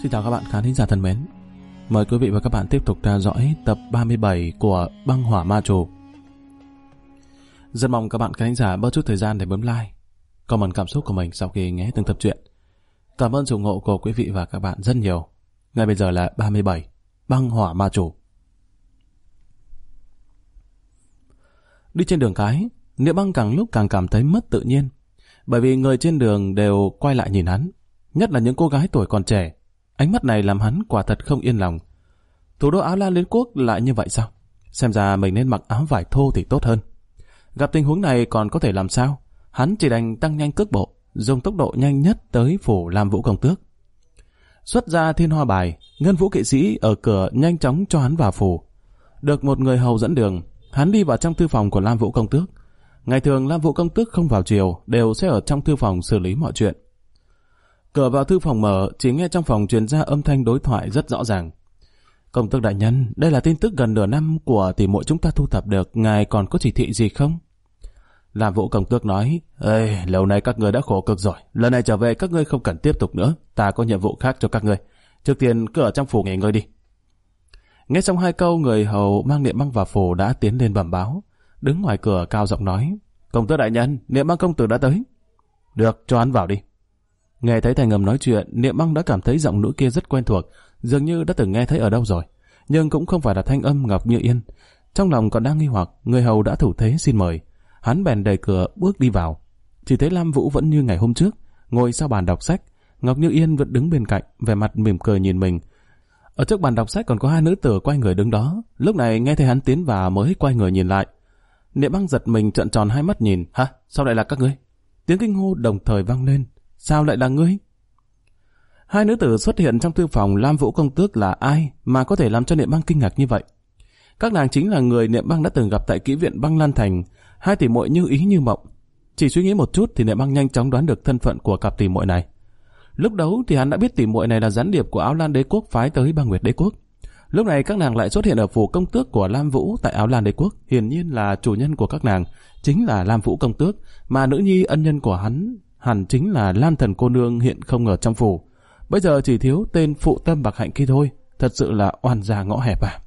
Xin chào các bạn khán thính giả thân mến. Mời quý vị và các bạn tiếp tục theo dõi tập 37 của Băng Hỏa Ma Trù. Rất mong các bạn khán thính giả bớt chút thời gian để bấm like, comment cảm xúc của mình sau khi nghe từng tập truyện. Cảm ơn sự ủng hộ của quý vị và các bạn rất nhiều. Ngay bây giờ là 37 Băng Hỏa Ma Trù. Đi trên đường cái, Niệm Băng càng lúc càng cảm thấy mất tự nhiên, bởi vì người trên đường đều quay lại nhìn hắn, nhất là những cô gái tuổi còn trẻ. Ánh mắt này làm hắn quả thật không yên lòng. Thủ đô Áo Lan Đế quốc lại như vậy sao? Xem ra mình nên mặc áo vải thô thì tốt hơn. Gặp tình huống này còn có thể làm sao? Hắn chỉ đành tăng nhanh cước bộ, dùng tốc độ nhanh nhất tới phủ Lam Vũ công tước. Xuất ra thiên hoa bài, Ngân Vũ kỵ sĩ ở cửa nhanh chóng cho hắn vào phủ. Được một người hầu dẫn đường, hắn đi vào trong thư phòng của Lam Vũ công tước. Ngày thường Lam Vũ công tước không vào triều, đều sẽ ở trong thư phòng xử lý mọi chuyện. Cửa vào thư phòng mở, chỉ nghe trong phòng truyền ra âm thanh đối thoại rất rõ ràng. Công tước đại nhân, đây là tin tức gần nửa năm của tỷ muội chúng ta thu thập được, ngài còn có chỉ thị gì không? Lam Vũ công tước nói, lâu nay các ngươi đã khổ cực rồi, lần này trở về các ngươi không cần tiếp tục nữa, ta có nhiệm vụ khác cho các ngươi. Trước tiên cứ ở trong phủ nghỉ ngơi đi. Nghe xong hai câu, người hầu mang Niệm Băng vào phủ đã tiến lên bẩm báo, đứng ngoài cửa cao giọng nói, công tước đại nhân, Niệm Băng công tử đã tới. Được, cho hắn vào đi. Nghe thấy thành âm nói chuyện, Niệm Băng đã cảm thấy giọng nữ kia rất quen thuộc, dường như đã từng nghe thấy ở đâu rồi, nhưng cũng không phải là thanh âm Ngọc Như Yên. Trong lòng còn đang nghi hoặc, người hầu đã thủ thế xin mời. Hắn bèn đẩy cửa bước đi vào. Chỉ thấy Lam Vũ vẫn như ngày hôm trước, ngồi sau bàn đọc sách. Ngọc Như Yên vẫn đứng bên cạnh, vẻ mặt mỉm cười nhìn mình. Ở trước bàn đọc sách còn có hai nữ tử quay người đứng đó. Lúc này nghe thấy hắn tiến vào mới quay người nhìn lại. Niệm Băng giật mình trợn tròn hai mắt nhìn. Hả? Sao lại là các ngươi? Tiếng kinh hô đồng thời vang lên. Sao lại là ngươi? Hai nữ tử xuất hiện trong thư phòng Lam Vũ công tước là ai mà có thể làm cho Niệm Băng kinh ngạc như vậy? Các nàng chính là người Niệm Băng đã từng gặp tại kỹ viện Băng Lan Thành, hai tỷ muội Như Ý Như Mộng. Chỉ suy nghĩ một chút thì Niệm Băng nhanh chóng đoán được thân phận của cặp tỷ muội này. Lúc đầu thì hắn đã biết tỷ muội này là gián điệp của Áo Lan Đế quốc phái tới Băng Nguyệt Đế quốc. Lúc này các nàng lại xuất hiện ở phủ công tước của Lam Vũ tại Áo Lan Đế quốc, hiển nhiên là chủ nhân của các nàng chính là Lam Vũ công tước, mà nữ nhi ân nhân của hắn hẳn chính là Lan Thần cô nương hiện không ở trong phủ. Bây giờ chỉ thiếu tên phụ tâm bạc hạnh kia thôi, thật sự là oan gia ngõ hẹp à.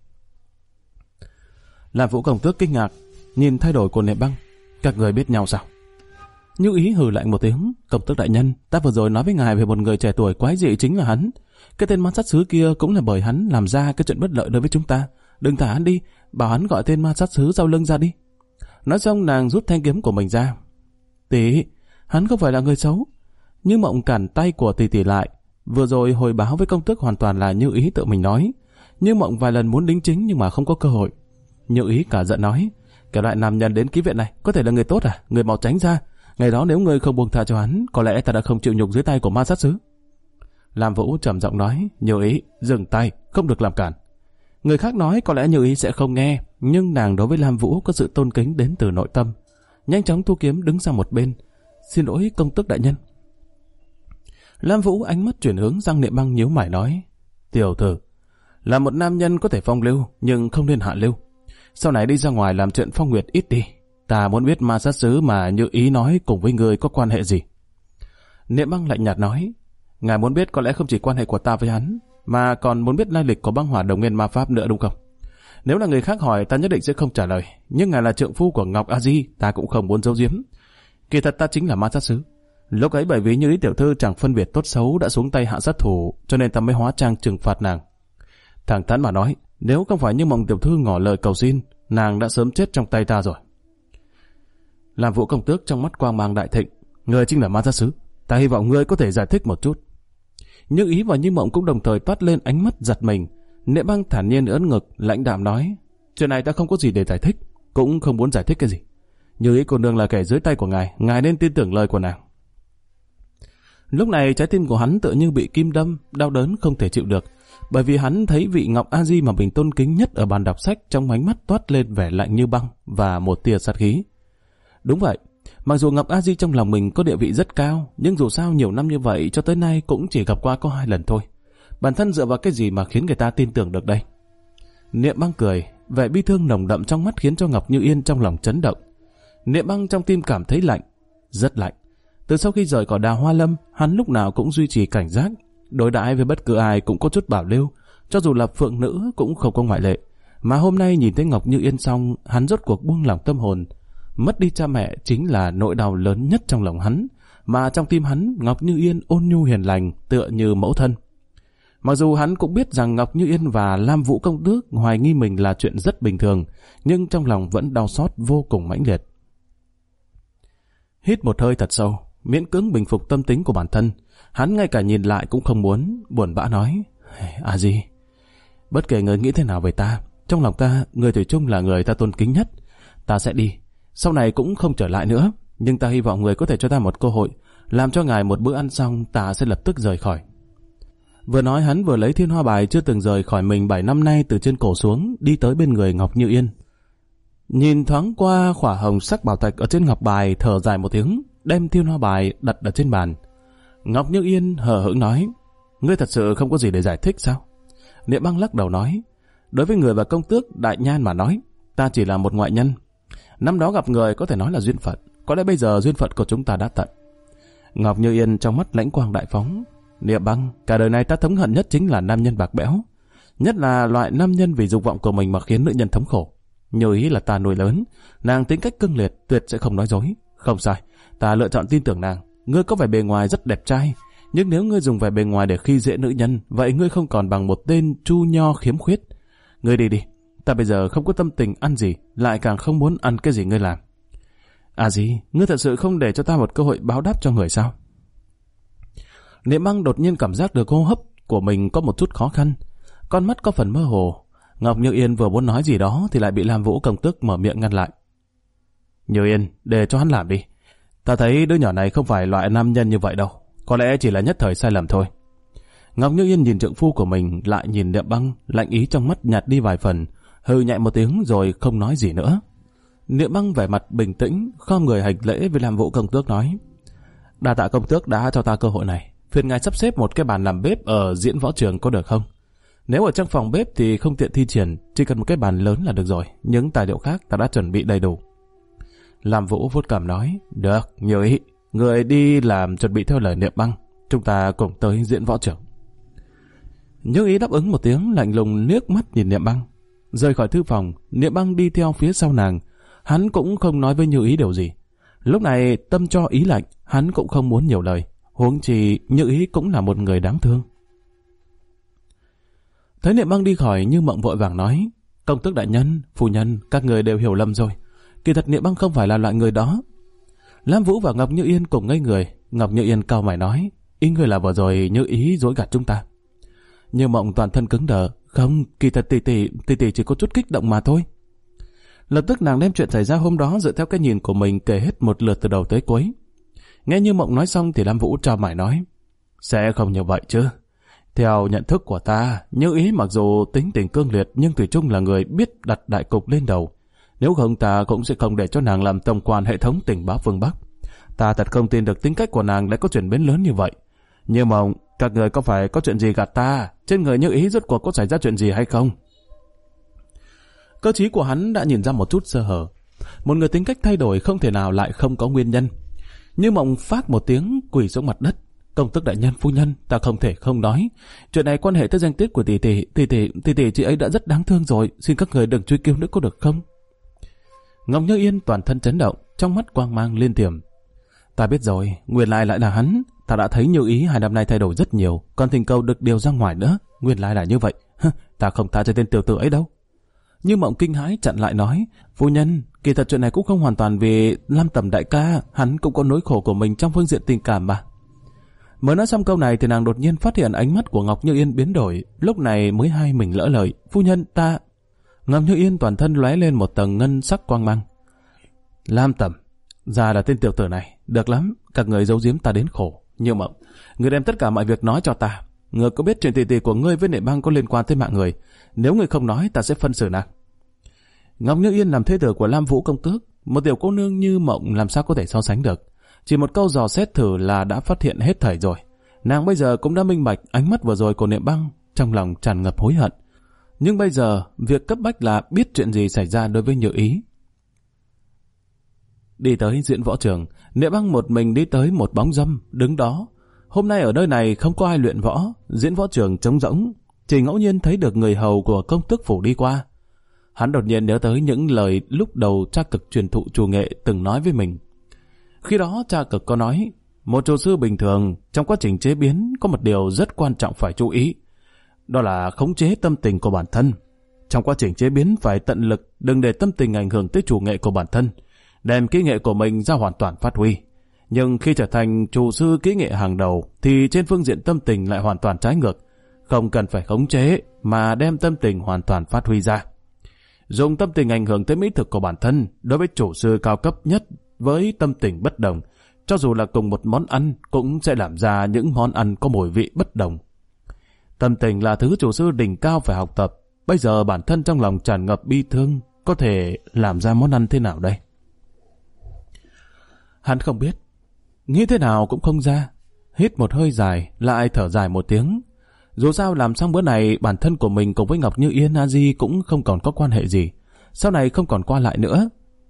Lam Vũ công tước kinh ngạc nhìn thay đổi của Niệm Băng. Các người biết nhau sao? Như Ý hừ lạnh một tiếng. Công tước đại nhân, ta vừa rồi nói với ngài về một người trẻ tuổi quái dị chính là hắn. Cái tên ma sát sứ kia cũng là bởi hắn làm ra cái chuyện bất lợi đối với chúng ta. Đừng thả hắn đi, bảo hắn gọi tên ma sát sứ sau lưng ra đi. Nói xong nàng rút thanh kiếm của mình ra. Tỷ, hắn không phải là người xấu. Như Mộng cản tay của tỷ lại. Vừa rồi hồi báo với công tước hoàn toàn là Như Ý tự mình nói. Như Mộng vài lần muốn đính chính nhưng mà không có cơ hội. Như Ý cả giận nói, cái loại nam nhân đến ký viện này có thể là người tốt à? Người mau tránh ra. Ngày đó nếu ngươi không buông tha cho hắn, có lẽ ta đã không chịu nhục dưới tay của ma sát sứ. Lam Vũ trầm giọng nói, Như Ý, dừng tay, không được làm cản. Người khác nói có lẽ Như Ý sẽ không nghe, nhưng nàng đối với Lam Vũ có sự tôn kính đến từ nội tâm. Nhanh chóng thu kiếm đứng sang một bên. Xin lỗi công tước đại nhân. Lam Vũ ánh mắt chuyển hướng sang Niệm Băng nhíu mày nói, tiểu tử, là một nam nhân có thể phong lưu nhưng không nên hạ lưu. Sau này đi ra ngoài làm chuyện phong nguyệt ít đi. Ta muốn biết ma sát sứ mà Như Ý nói cùng với người có quan hệ gì. Niệm Băng lạnh nhạt nói, ngài muốn biết có lẽ không chỉ quan hệ của ta với hắn, mà còn muốn biết lai lịch của băng hỏa đồng nguyên ma pháp nữa đúng không? Nếu là người khác hỏi ta nhất định sẽ không trả lời, nhưng ngài là trượng phu của Ngọc A Di, ta cũng không muốn giấu giếm. Kỳ thật ta chính là ma sát sứ. Lúc ấy bởi vì Như Ý tiểu thư chẳng phân biệt tốt xấu đã xuống tay hạ sát thủ, cho nên ta mới hóa trang trừng phạt nàng. Thẳng thắn mà nói, nếu không phải Như Mộng tiểu thư ngỏ lời cầu xin, nàng đã sớm chết trong tay ta rồi. Lam Vũ công tước trong mắt quang mang đại thịnh, ngươi chính là ma sát sứ, ta hy vọng ngươi có thể giải thích một chút. Như Ý và Như Mộng cũng đồng thời toát lên ánh mắt giật mình. Niệm Băng thản nhiên ưỡn ngực, lãnh đạm nói, chuyện này ta không có gì để giải thích, cũng không muốn giải thích cái gì. Như Ý cô nương là kẻ dưới tay của ngài nên tin tưởng lời của nàng. Lúc này trái tim của hắn tự như bị kim đâm, đau đớn không thể chịu được, bởi vì hắn thấy vị Ngọc A Di mà mình tôn kính nhất ở bàn đọc sách trong ánh mắt toát lên vẻ lạnh như băng và một tia sát khí. Đúng vậy, mặc dù Ngọc A Di trong lòng mình có địa vị rất cao, nhưng dù sao nhiều năm như vậy cho tới nay cũng chỉ gặp qua có 2 lần thôi. Bản thân dựa vào cái gì mà khiến người ta tin tưởng được đây? Niệm Băng cười, vẻ bi thương nồng đậm trong mắt khiến cho Ngọc Như Yên trong lòng chấn động. Niệm Băng trong tim cảm thấy lạnh, rất lạnh. Từ sau khi rời khỏi Đào Hoa Lâm, hắn lúc nào cũng duy trì cảnh giác, Đối đãi với bất cứ ai cũng có chút bảo lưu, cho dù là phượng nữ cũng không có ngoại lệ. Mà hôm nay nhìn thấy Ngọc Như Yên xong, hắn rốt cuộc buông lỏng tâm hồn. Mất đi cha mẹ chính là nỗi đau lớn nhất trong lòng hắn, mà trong tim hắn, Ngọc Như Yên ôn nhu hiền lành, tựa như mẫu thân. Mặc dù hắn cũng biết rằng Ngọc Như Yên và Lam Vũ công tước hoài nghi mình là chuyện rất bình thường, nhưng trong lòng vẫn đau xót vô cùng mãnh liệt. Hít một hơi thật sâu, miễn cưỡng bình phục tâm tính của bản thân, hắn ngay cả nhìn lại cũng không muốn, buồn bã nói: "À gì? Bất kể người nghĩ thế nào về ta, trong lòng ta, người thủy chung là người ta tôn kính nhất. Ta sẽ đi, sau này cũng không trở lại nữa, nhưng ta hy vọng người có thể cho ta một cơ hội, làm cho ngài một bữa ăn xong ta sẽ lập tức rời khỏi." Vừa nói hắn vừa lấy thiên hoa bài chưa từng rời khỏi mình 7 năm nay từ trên cổ xuống, đi tới bên người Ngọc Như Yên. Nhìn thoáng qua khỏa hồng sắc bảo thạch ở trên ngọc bài, thở dài một tiếng, đem thiên hoa bài đặt ở trên bàn. Ngọc Như Yên hờ hững nói: "Ngươi thật sự không có gì để giải thích sao?" Niệm Băng lắc đầu nói: "Đối với người và công tước đại nhan mà nói, ta chỉ là một ngoại nhân. Năm đó gặp người có thể nói là duyên phận, có lẽ bây giờ duyên phận của chúng ta đã tận." Ngọc Như Yên trong mắt lãnh quang đại phóng: "Niệm Băng, cả đời này ta thống hận nhất chính là nam nhân bạc bẽo, nhất là loại nam nhân vì dục vọng của mình mà khiến nữ nhân thống khổ. Như Ý là ta nuôi lớn, nàng tính cách cương liệt, tuyệt sẽ không nói dối. Không sai, ta lựa chọn tin tưởng nàng. Ngươi có vẻ bề ngoài rất đẹp trai, nhưng nếu ngươi dùng vẻ bề ngoài để khi dễ nữ nhân, vậy ngươi không còn bằng một tên chu nho khiếm khuyết. Ngươi đi đi, ta bây giờ không có tâm tình ăn gì, lại càng không muốn ăn cái gì ngươi làm." "À gì, ngươi thật sự không để cho ta một cơ hội báo đáp cho người sao?" Niệm Băng đột nhiên cảm giác được hô hấp của mình có một chút khó khăn, con mắt có phần mơ hồ. Ngọc Như Yên vừa muốn nói gì đó thì lại bị Lam Vũ công tước mở miệng ngăn lại. "Như Yên, để cho hắn làm đi. Ta thấy đứa nhỏ này không phải loại nam nhân như vậy đâu, có lẽ chỉ là nhất thời sai lầm thôi." Ngọc Như Yên nhìn trượng phu của mình, lại nhìn Niệm Băng, lạnh ý trong mắt nhạt đi vài phần, hừ nhẹ một tiếng rồi không nói gì nữa. Niệm Băng vẻ mặt bình tĩnh, khom người hành lễ với Lam Vũ công tước nói: "Đa tạ công tước đã cho ta cơ hội này, phiền ngài sắp xếp một cái bàn làm bếp ở diễn võ trường có được không? Nếu ở trong phòng bếp thì không tiện thi triển, chỉ cần một cái bàn lớn là được rồi, những tài liệu khác ta đã chuẩn bị đầy đủ." Lam Vũ vuốt cằm nói: "Được, nhiều ý, người đi làm chuẩn bị theo lời Niệm Băng, chúng ta cùng tới diễn võ trường." Như Ý đáp ứng một tiếng, lạnh lùng liếc mắt nhìn Niệm Băng. Rời khỏi thư phòng, Niệm Băng đi theo phía sau nàng, hắn cũng không nói với Như Ý điều gì. Lúc này tâm cho ý lạnh, hắn cũng không muốn nhiều lời, huống chi Như Ý cũng là một người đáng thương. Thấy Niệm Băng đi khỏi, Như Mộng vội vàng nói: "Công tước đại nhân, phu nhân, các người đều hiểu lầm rồi. Kỳ thật Niệm Băng không phải là loại người đó." Lam Vũ và Ngọc Như Yên cùng ngây người. Ngọc Như Yên cau mày nói: "Ý người là vừa rồi Như Ý dối gạt chúng ta." Như Mộng toàn thân cứng đờ: "Không, kỳ thật tỷ chỉ có chút kích động mà thôi." Lập tức nàng đem chuyện xảy ra hôm đó dựa theo cái nhìn của mình kể hết một lượt từ đầu tới cuối. Nghe Như Mộng nói xong thì Lam Vũ trao mày nói: "Sẽ không như vậy chứ. Theo nhận thức của ta, Như Ý mặc dù tính tình cương liệt nhưng thủy chung là người biết đặt đại cục lên đầu. Nếu không ta cũng sẽ không để cho nàng làm tổng quan hệ thống tình báo phương Bắc. Ta thật không tin được tính cách của nàng lại có chuyển biến lớn như vậy. Như Mộng, các người có phải có chuyện gì gạt ta? Trên người Như Ý rốt cuộc có xảy ra chuyện gì hay không?" Cơ trí của hắn đã nhìn ra một chút sơ hở. Một người tính cách thay đổi không thể nào lại không có nguyên nhân. Như Mộng phát một tiếng quỳ xuống mặt đất: "Công tước đại nhân, phu nhân, ta không thể không nói. Chuyện này quan hệ tới danh tiết của tỷ tỷ chị ấy đã rất đáng thương rồi, xin các người đừng truy cứu nữa có được không?" Ngọc Như Yên toàn thân chấn động, trong mắt quang mang liên tiềm. "Ta biết rồi, nguyên lai lại là hắn. Ta đã thấy Như Ý 2 năm nay thay đổi rất nhiều, còn thỉnh cầu được điều ra ngoài nữa. Nguyên lai là như vậy. Ta không tha cho tên tiểu tử ấy đâu." Như Mộng kinh hãi chặn lại nói: "Phu nhân, kỳ thật chuyện này cũng không hoàn toàn vì Lam Tầm đại ca, hắn cũng có nỗi khổ của mình trong phương diện tình cảm mà." Mới nói xong câu này thì nàng đột nhiên phát hiện ánh mắt của Ngọc Như Yên biến đổi, lúc này mới hay mình lỡ lời: "Phu nhân, ta..." Ngọc Như Yên toàn thân lóe lên một tầng ngân sắc quang mang. "Lam Tầm, ra là tên tiểu tử này, được lắm, các người giấu giếm ta đến khổ. Như Mộng, người đem tất cả mọi việc nói cho ta. Ngươi có biết chuyện tỷ của ngươi với Niệm Băng có liên quan tới mạng người? Nếu ngươi không nói, ta sẽ phân xử nàng." Ngọc Như Yên làm thê tử của Lam Vũ công tước, một tiểu cô nương Như Mộng làm sao có thể so sánh được. Chỉ một câu dò xét thử là đã phát hiện hết thảy rồi. Nàng bây giờ cũng đã minh bạch ánh mắt vừa rồi của Niệm Băng, trong lòng tràn ngập hối hận. Nhưng bây giờ, việc cấp bách là biết chuyện gì xảy ra đối với Như Ý. Đi tới diễn võ trường, Niệm Băng một mình đi tới một bóng râm, đứng đó. Hôm nay ở nơi này không có ai luyện võ, diễn võ trường trống rỗng, chỉ ngẫu nhiên thấy được người hầu của công tước phủ đi qua. Hắn đột nhiên nhớ tới những lời lúc đầu cha Cực truyền thụ chủ nghệ từng nói với mình. Khi đó cha Cực có nói, một chủ sư bình thường trong quá trình chế biến có một điều rất quan trọng phải chú ý. Đó là khống chế tâm tình của bản thân. Trong quá trình chế biến phải tận lực đừng để tâm tình ảnh hưởng tới chủ nghệ của bản thân, đem kỹ nghệ của mình ra hoàn toàn phát huy. Nhưng khi trở thành chủ sư kỹ nghệ hàng đầu thì trên phương diện tâm tình lại hoàn toàn trái ngược. Không cần phải khống chế mà đem tâm tình hoàn toàn phát huy ra. Dùng tâm tình ảnh hưởng tới mỹ thực của bản thân đối với chủ sư cao cấp nhất với tâm tình bất đồng. Cho dù là cùng một món ăn cũng sẽ làm ra những món ăn có mùi vị bất đồng. Tâm tình là thứ chủ sư đỉnh cao phải học tập. Bây giờ bản thân trong lòng tràn ngập bi thương, có thể làm ra món ăn thế nào đây? Hắn không biết, nghĩ thế nào cũng không ra. Hít một hơi dài, lại thở dài một tiếng. Dù sao làm xong bữa này, bản thân của mình cùng với Ngọc Như Yên A Di cũng không còn có quan hệ gì. Sau này không còn qua lại nữa.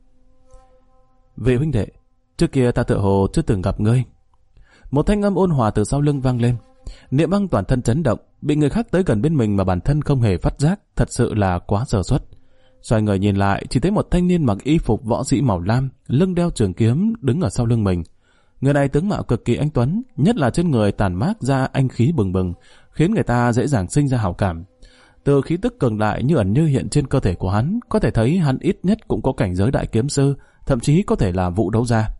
Vị huynh đệ, trước kia ta tựa hồ chưa từng gặp ngươi. Một thanh âm ôn hòa từ sau lưng vang lên. Niệm Băng toàn thân chấn động, bị người khác tới gần bên mình mà bản thân không hề phát giác, thật sự là quá sơ suất. Xoay người nhìn lại, chỉ thấy một thanh niên mặc y phục võ sĩ màu lam, lưng đeo trường kiếm đứng ở sau lưng mình. Người này tướng mạo cực kỳ anh tuấn, nhất là trên người tản mát ra anh khí bừng bừng, khiến người ta dễ dàng sinh ra hảo cảm. Từ khí tức cường đại như ẩn như hiện trên cơ thể của hắn, có thể thấy hắn ít nhất cũng có cảnh giới đại kiếm sư, thậm chí có thể là vũ đấu gia.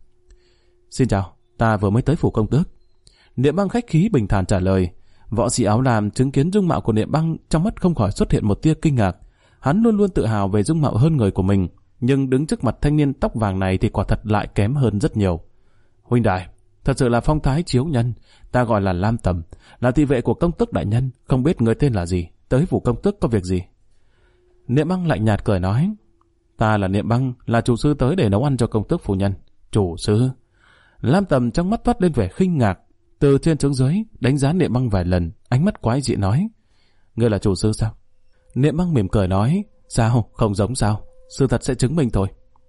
Xin chào, ta vừa mới tới phủ công tước. Niệm Băng khách khí bình thản trả lời. Võ sĩ áo lam chứng kiến dung mạo của Niệm Băng, trong mắt không khỏi xuất hiện một tia kinh ngạc. Hắn luôn luôn tự hào về dung mạo hơn người của mình, nhưng đứng trước mặt thanh niên tóc vàng này thì quả thật lại kém hơn rất nhiều. Huynh đại, thật sự là phong thái chiếu nhân. Ta gọi là Lam Tầm, là thị vệ của công tước đại nhân, không biết người tên là gì, tới phủ công tước có việc gì? Niệm Băng lạnh nhạt cười nói. Ta là Niệm Băng, là chủ sư tới để nấu ăn cho công tước phu nhân. Chủ sư? Lam Tầm trong mắt toát lên vẻ khinh ngạc, từ trên xuống dưới đánh giá Niệm Băng vài lần, ánh mắt quái dị nói. Ngươi là chủ sư sao? Niệm Băng mỉm cười nói. Sao, không giống sao? Sự thật sẽ chứng minh thôi.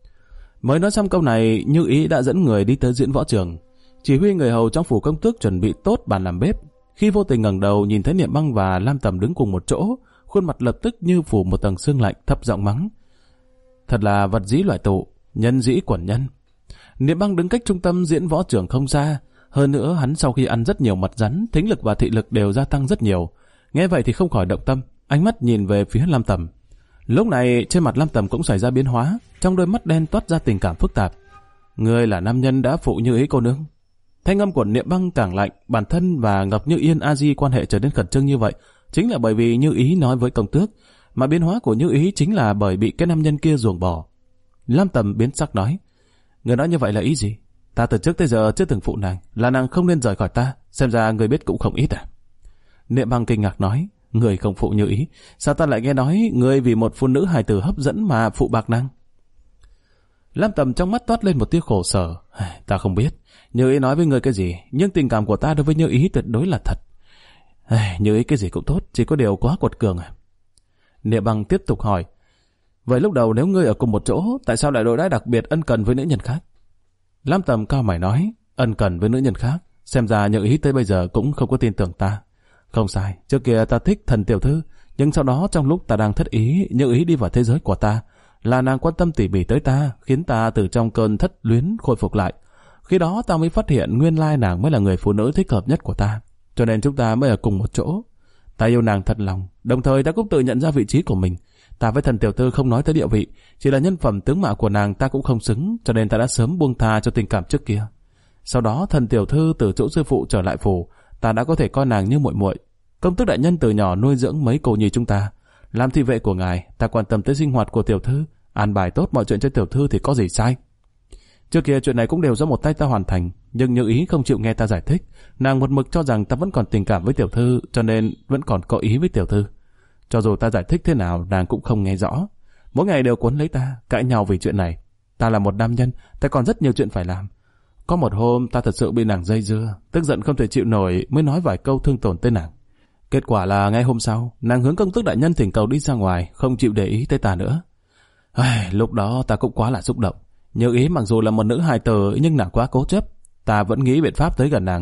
Mới nói xong câu này, Như Ý đã dẫn người đi tới diễn võ trường. Chỉ huy người hầu trong phủ công tước chuẩn bị tốt bàn làm bếp. Khi vô tình ngẩng đầu nhìn thấy Niệm Băng và Lam Tầm đứng cùng một chỗ, khuôn mặt lập tức như phủ một tầng sương lạnh, thấp giọng mắng. Thật là vật dĩ loại tụ, nhân dĩ quẩn nhân. Niệm Băng đứng cách trung tâm diễn võ trường không xa. Hơn nữa hắn sau khi ăn rất nhiều mật rắn, thính lực và thị lực đều gia tăng rất nhiều. Nghe vậy thì không khỏi động tâm, ánh mắt nhìn về phía Lam Tầm. Lúc này trên mặt Lam Tầm cũng xảy ra biến hóa, trong đôi mắt đen toát ra tình cảm phức tạp. Ngươi là nam nhân đã phụ Như Ý cô nương. Thanh âm của Niệm Băng càng lạnh, bản thân và Ngọc Như Yên A Di quan hệ trở nên khẩn trương như vậy, chính là bởi vì Như Ý nói với công tước, mà biến hóa của Như Ý chính là bởi bị cái nam nhân kia ruồng bỏ. Lam Tầm biến sắc nói. Người nói như vậy là ý gì? Ta từ trước tới giờ chưa từng phụ nàng, là nàng không nên rời khỏi ta, xem ra người biết cũng không ít à? Niệm Băng kinh ngạc nói. Người không phụ Như Ý, sao ta lại nghe nói người vì một phụ nữ hài tử hấp dẫn mà phụ bạc nàng? Lam Tầm trong mắt toát lên một tia khổ sở. Ta không biết Như Ý nói với người cái gì, nhưng tình cảm của ta đối với Như Ý tuyệt đối là thật. Như Ý cái gì cũng tốt, chỉ có điều quá quật cường à? Niệm Băng tiếp tục hỏi. Vậy lúc đầu nếu ngươi ở cùng một chỗ, tại sao lại đối đãi đặc biệt ân cần với nữ nhân khác? Lam Tầm cao mày nói. Ân cần với nữ nhân khác? Xem ra Như Ý tới bây giờ cũng không có tin tưởng ta. Không sai, trước kia ta thích Thần tiểu thư, nhưng sau đó trong lúc ta đang thất ý, Như Ý đi vào thế giới của ta, là nàng quan tâm tỉ mỉ tới ta, khiến ta từ trong cơn thất luyến khôi phục lại. Khi đó ta mới phát hiện nguyên lai nàng mới là người phụ nữ thích hợp nhất của ta, cho nên chúng ta mới ở cùng một chỗ. Ta yêu nàng thật lòng, đồng thời ta cũng tự nhận ra vị trí của mình. Ta với Thần tiểu thư không nói tới địa vị, chỉ là nhân phẩm tướng mạo của nàng ta cũng không xứng, cho nên ta đã sớm buông tha cho tình cảm trước kia. Sau đó Thần tiểu thư từ chỗ sư phụ trở lại phủ, ta đã có thể coi nàng như muội muội. Công tước đại nhân từ nhỏ nuôi dưỡng mấy cô nhi chúng ta, làm thị vệ của ngài, ta quan tâm tới sinh hoạt của tiểu thư, an bài tốt mọi chuyện cho tiểu thư thì có gì sai. Trước kia chuyện này cũng đều do một tay ta hoàn thành, nhưng Như Ý không chịu nghe ta giải thích, nàng một mực cho rằng ta vẫn còn tình cảm với tiểu thư, cho nên vẫn còn có ý với tiểu thư. Cho dù ta giải thích thế nào, nàng cũng không nghe rõ, mỗi ngày đều cuốn lấy ta, cãi nhau vì chuyện này. Ta là một nam nhân, ta còn rất nhiều chuyện phải làm. Có một hôm ta thật sự bị nàng dây dưa, tức giận không thể chịu nổi mới nói vài câu thương tổn tới nàng. Kết quả là ngay hôm sau, nàng hướng công tước đại nhân thỉnh cầu đi ra ngoài, không chịu để ý tới ta nữa. Lúc đó ta cũng quá là xúc động. Như Ý mặc dù là một nữ hài tử nhưng nàng quá cố chấp. Ta vẫn nghĩ biện pháp tới gần nàng,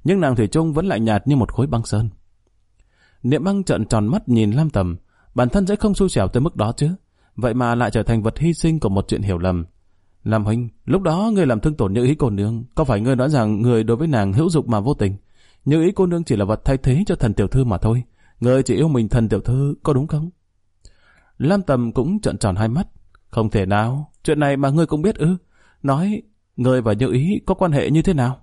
nhưng nàng thủy chung vẫn lạnh nhạt như một khối băng sơn. Niệm Băng trợn tròn mắt nhìn Lam Tầm, bản thân sẽ không xui xẻo tới mức đó chứ, vậy mà lại trở thành vật hy sinh của một chuyện hiểu lầm. Lam huynh, lúc đó ngươi làm thương tổn Như Ý cô nương, có phải ngươi nói rằng người đối với nàng hữu dục mà vô tình? Như Ý cô nương chỉ là vật thay thế cho thần tiểu thư mà thôi, ngươi chỉ yêu mình thần tiểu thư, có đúng không? Lam Tầm cũng trợn tròn hai mắt. Không thể nào, chuyện này mà ngươi cũng biết ư? Nói, ngươi và Như Ý có quan hệ như thế nào?